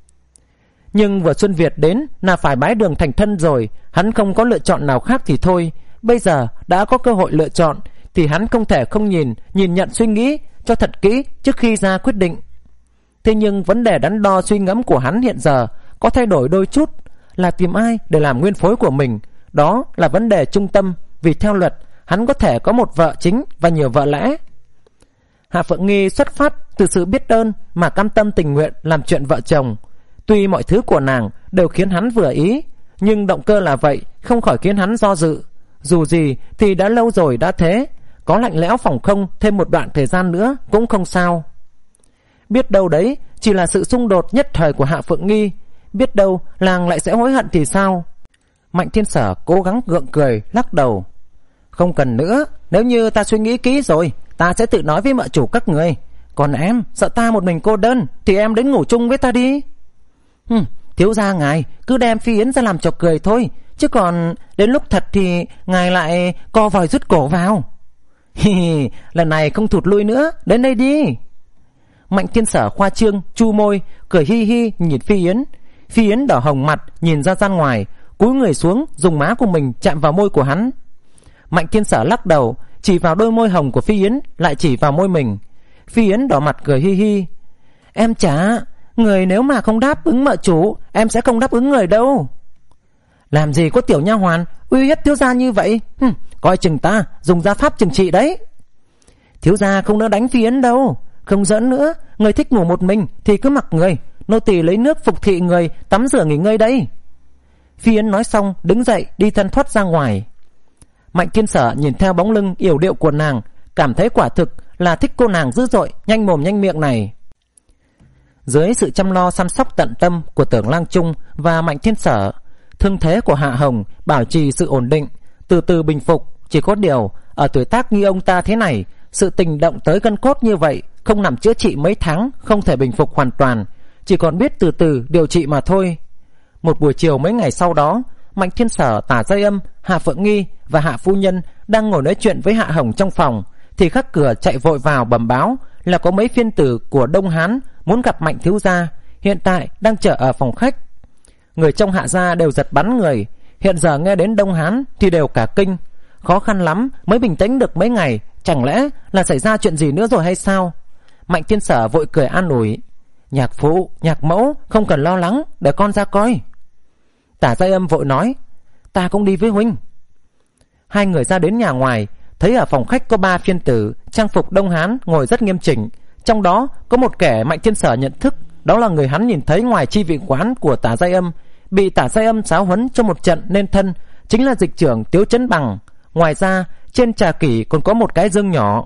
Nhưng vừa Xuân Việt đến là phải bái đường thành thân rồi, hắn không có lựa chọn nào khác thì thôi. Bây giờ đã có cơ hội lựa chọn thì hắn không thể không nhìn nhìn nhận suy nghĩ cho thật kỹ trước khi ra quyết định. Thế nhưng vấn đề đắn đo suy ngẫm của hắn hiện giờ có thay đổi đôi chút, là tìm ai để làm nguyên phối của mình. Đó là vấn đề trung tâm, vì theo luật hắn có thể có một vợ chính và nhiều vợ lẽ. Hạ Phượng Nghi xuất phát từ sự biết ơn mà cam tâm tình nguyện làm chuyện vợ chồng. Tuy mọi thứ của nàng đều khiến hắn vừa ý, nhưng động cơ là vậy không khỏi khiến hắn do dự. Dù gì thì đã lâu rồi đã thế, có lạnh lẽo phòng không thêm một đoạn thời gian nữa cũng không sao. Biết đâu đấy chỉ là sự xung đột nhất thời của Hạ Phượng Nghi, biết đâu làng lại sẽ hối hận thì sao. Mạnh Thiên Sở cố gắng gượng cười lắc đầu. Không cần nữa, nếu như ta suy nghĩ kỹ rồi, ta sẽ tự nói với mợ chủ các người. Còn em sợ ta một mình cô đơn thì em đến ngủ chung với ta đi. Hừm, thiếu gia ngài cứ đem Phi Yến ra làm trò cười thôi, chứ còn đến lúc thật thì ngài lại co vòi rút cổ vào. Hi hi, lần này không thụt lui nữa, đến đây đi. Mạnh Thiên Sở khoa trương chu môi, cười hi hi nhìn Phi Yến. Phi Yến đỏ hồng mặt nhìn ra gian ngoài, cúi người xuống dùng má của mình chạm vào môi của hắn. Mạnh Thiên Sở lắc đầu, chỉ vào đôi môi hồng của Phi Yến, lại chỉ vào môi mình. Phi Yến đỏ mặt cười hi hi. Em chả, người nếu mà không đáp ứng mợ chủ, em sẽ không đáp ứng người đâu. Làm gì có tiểu nha hoàn uy hiếp thiếu gia như vậy? Hừm, coi chừng ta dùng gia pháp trừng trị đấy. Thiếu gia không nỡ đánh Phi Yến đâu. Không giỡn nữa, người thích ngủ một mình thì cứ mặc người, nô tỳ lấy nước phục thị người tắm rửa nghỉ ngơi đây. Phi Yến nói xong đứng dậy đi thân thoát ra ngoài. Mạnh Thiên Sở nhìn theo bóng lưng yểu điệu của nàng, cảm thấy quả thực là thích cô nàng dữ dội, nhanh mồm nhanh miệng này. Dưới sự chăm lo săn sóc tận tâm của Tưởng Lang Trung và Mạnh Thiên Sở, thương thế của Hạ Hồng bảo trì sự ổn định, từ từ bình phục. Chỉ có điều ở tuổi tác như ông ta thế này, sự tình động tới gân cốt như vậy, không nằm chữa trị mấy tháng không thể bình phục hoàn toàn, chỉ còn biết từ từ điều trị mà thôi. Một buổi chiều mấy ngày sau đó, Mạnh Thiên Sở, Tả Giai Âm, Hạ Phượng Nghi và Hạ phu nhân đang ngồi nói chuyện với Hạ Hồng trong phòng, thì khắc cửa chạy vội vào bẩm báo là có mấy phiên tử của Đông Hán muốn gặp Mạnh thiếu gia, hiện tại đang chờ ở phòng khách. Người trong Hạ gia đều giật bắn người, hiện giờ nghe đến Đông Hán thì đều cả kinh, khó khăn lắm mới bình tĩnh được mấy ngày, chẳng lẽ là xảy ra chuyện gì nữa rồi hay sao? Mạnh Thiên Sở vội cười an ủi. Nhạc phụ, nhạc mẫu không cần lo lắng, để con ra coi. Tả Giai Âm vội nói, ta cũng đi với huynh. Hai người ra đến nhà ngoài, thấy ở phòng khách có ba phiên tử trang phục Đông Hán ngồi rất nghiêm chỉnh, trong đó có một kẻ Mạnh Thiên Sở nhận thức, đó là người hắn nhìn thấy ngoài chi vị quán của Tả Giai Âm, bị Tả Giai Âm giáo huấn cho một trận nên thân, chính là dịch trưởng Tiếu Chấn Bằng. Ngoài ra trên trà kỷ còn có một cái dương nhỏ.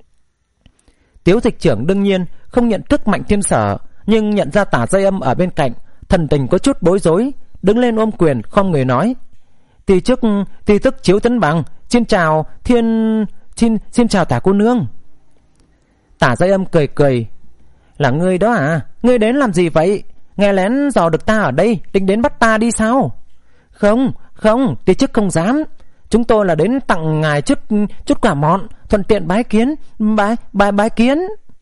Tiếu dịch trưởng đương nhiên không nhận thức Mạnh Thiên Sở, nhưng nhận ra Tả Giai Âm ở bên cạnh, thần tình có chút bối rối, đứng lên ôm quyền không người nói. Tỳ chức tỳ tức Chiếu Tấn Bằng, xin chào thiên xin xin chào Tả cô nương. Tả Giai Âm cười cười. Là ngươi đó à? Ngươi đến làm gì vậy? Nghe lén dò được ta ở đây, định đến bắt ta đi sao? Không, không, tỳ chức không dám. Chúng tôi là đến tặng ngài chút chút quả mọn, thuận tiện bái kiến, bái bái bái kiến.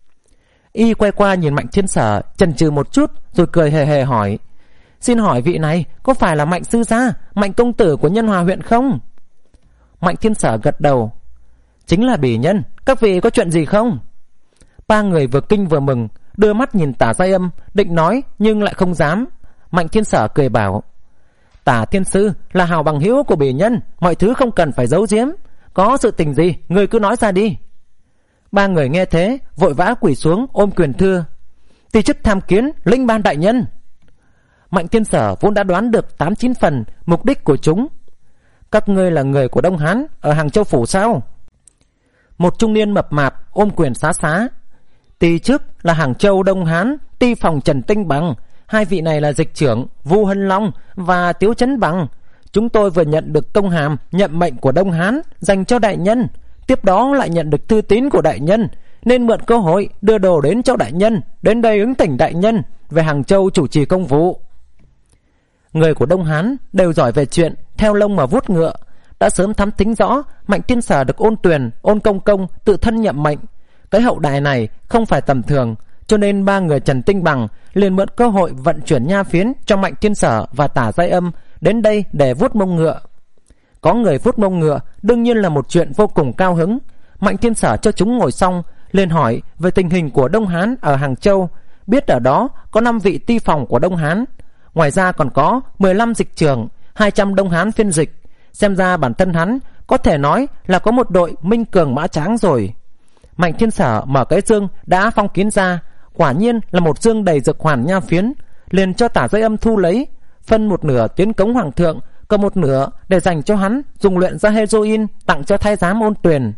Y quay qua nhìn Mạnh Thiên Sở, chần chừ một chút rồi cười hề hề hỏi. Xin hỏi vị này có phải là Mạnh sư gia, Mạnh công tử của Nhân Hòa huyện không? Mạnh Thiên Sở gật đầu. Chính là bỉ nhân, các vị có chuyện gì không? Ba người vừa kinh vừa mừng, đưa mắt nhìn Tả Giai Âm, định nói nhưng lại không dám. Mạnh Thiên Sở cười bảo, Tả thiên sư là hào bằng hữu của bỉ nhân, mọi thứ không cần phải giấu giếm, có sự tình gì người cứ nói ra đi. Ba người nghe thế vội vã quỳ xuống ôm quyền thưa. Tỳ chức tham kiến linh ban đại nhân. Mạnh Thiên Sở vốn đã đoán được tám chín phần mục đích của chúng. Các ngươi là người của Đông Hán ở Hàng Châu phủ sao? một trung niên mập mạp ôm quyền xá xá. Ty trước là Hàng Châu Đông Hán ty phòng Trần Tinh Bằng, hai vị này là dịch trưởng Vu Hân Long và Tiếu Chấn Bằng. Chúng tôi vừa nhận được công hàm nhậm mệnh của Đông Hán dành cho đại nhân, tiếp đó lại nhận được thư tín của đại nhân, nên mượn cơ hội đưa đồ đến cho đại nhân, đến đây ứng thỉnh đại nhân về Hàng Châu chủ trì công vụ. Người của Đông Hán đều giỏi về chuyện theo lông mà vuốt ngựa, đã sớm thám thính rõ Mạnh Thiên Sở được Ôn Tuyền, Ôn Công Công tự thân nhậm mệnh. Cái hậu đài này không phải tầm thường, cho nên ba người Trần Tinh Bằng liền mượn cơ hội vận chuyển nha phiến cho Mạnh Thiên Sở và Tả Giai Âm đến đây để vuốt mông ngựa. Có người vuốt mông ngựa đương nhiên là một chuyện vô cùng cao hứng. Mạnh Thiên Sở cho chúng ngồi xong liền hỏi về tình hình của Đông Hán ở Hàng Châu, biết ở đó có năm vị ty phòng của Đông Hán, ngoài ra còn có mười lăm dịch trưởng, hai trăm Đông Hán phiên dịch. Xem ra bản thân hắn có thể nói là có một đội minh cường mã tráng rồi. Mạnh Thiên Sở mở cái dương đã phong kín ra, quả nhiên là một dương đầy dược hoàn nha phiến, liền cho Tả Giai Âm thu lấy, phân một nửa tiến cống hoàng thượng, còn một nửa để dành cho hắn dùng luyện ra heroin tặng cho thái giám Ôn Tuyền.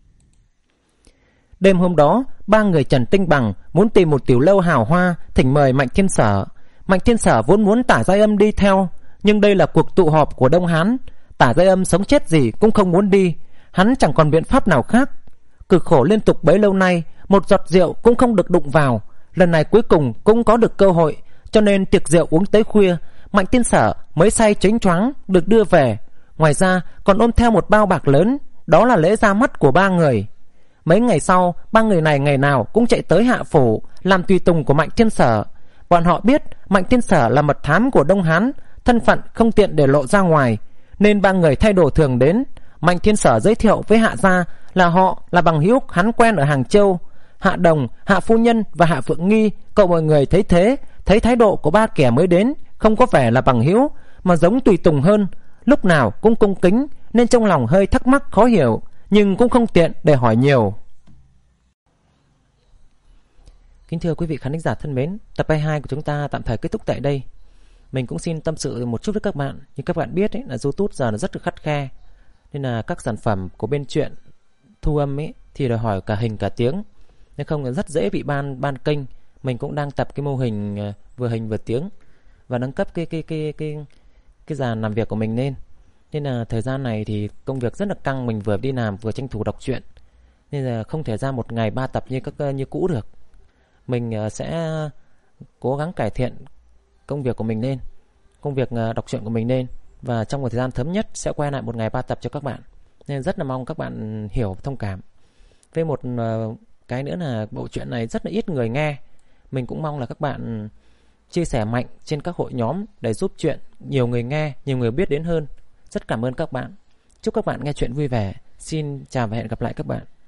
Đêm hôm đó, ba người Trần Tinh Bằng muốn tìm một tiểu lâu hào hoa thỉnh mời Mạnh Thiên Sở. Mạnh Thiên Sở vốn muốn Tả Giai Âm đi theo, nhưng đây là cuộc tụ họp của Đông Hán, Tả Giai Âm sống chết gì cũng không muốn đi. Hắn chẳng còn biện pháp nào khác. Cực khổ liên tục bấy lâu nay, một giọt rượu cũng không được đụng vào. Lần này cuối cùng cũng có được cơ hội, cho nên tiệc rượu uống tới khuya, Mạnh Thiên Sở mới say chánh choáng được đưa về. Ngoài ra còn ôm theo một bao bạc lớn, đó là lễ ra mắt của ba người. Mấy ngày sau, ba người này ngày nào cũng chạy tới Hạ Phủ làm tùy tùng của Mạnh Thiên Sở. Bọn họ biết Mạnh Thiên Sở là mật thám của Đông Hán, thân phận không tiện để lộ ra ngoài, nên ba người thay đồ thường đến. Mạnh Thiên Sở giới thiệu với Hạ gia là họ là bằng hữu hắn quen ở Hàng Châu. Hạ Đồng, Hạ Phu Nhân và Hạ Phượng Nghi, cậu mọi người thấy thế, thấy thái độ của ba kẻ mới đến không có vẻ là bằng hữu mà giống tùy tùng hơn, lúc nào cũng cung kính, nên trong lòng hơi thắc mắc khó hiểu, nhưng cũng không tiện để hỏi nhiều. Kính thưa quý vị khán giả thân mến, tập hai mươi hai của chúng ta tạm thời kết thúc tại đây. Mình cũng xin tâm sự một chút với các bạn. Như các bạn biết ấy, là YouTube giờ nó rất là khắt khe, nên là các sản phẩm của bên truyện thu âm ấy thì đòi hỏi cả hình cả tiếng, nên không là rất dễ bị ban ban kênh. Mình cũng đang tập cái mô hình vừa hình vừa tiếng và nâng cấp cái cái cái cái cái dàn làm việc của mình lên. Nên là thời gian này thì công việc rất là căng, mình vừa đi làm vừa tranh thủ đọc truyện, nên là không thể ra một ngày ba tập như các như cũ được. Mình sẽ cố gắng cải thiện công việc của mình lên, công việc đọc truyện của mình lên, và trong một thời gian sớm nhất sẽ quay lại một ngày ba tập cho các bạn. Nên rất là mong các bạn hiểu thông cảm. Với một cái nữa là bộ truyện này rất là ít người nghe, mình cũng mong là các bạn chia sẻ mạnh trên các hội nhóm để giúp truyện nhiều người nghe, nhiều người biết đến hơn. Rất cảm ơn các bạn. Chúc các bạn nghe truyện vui vẻ. Xin chào và hẹn gặp lại các bạn.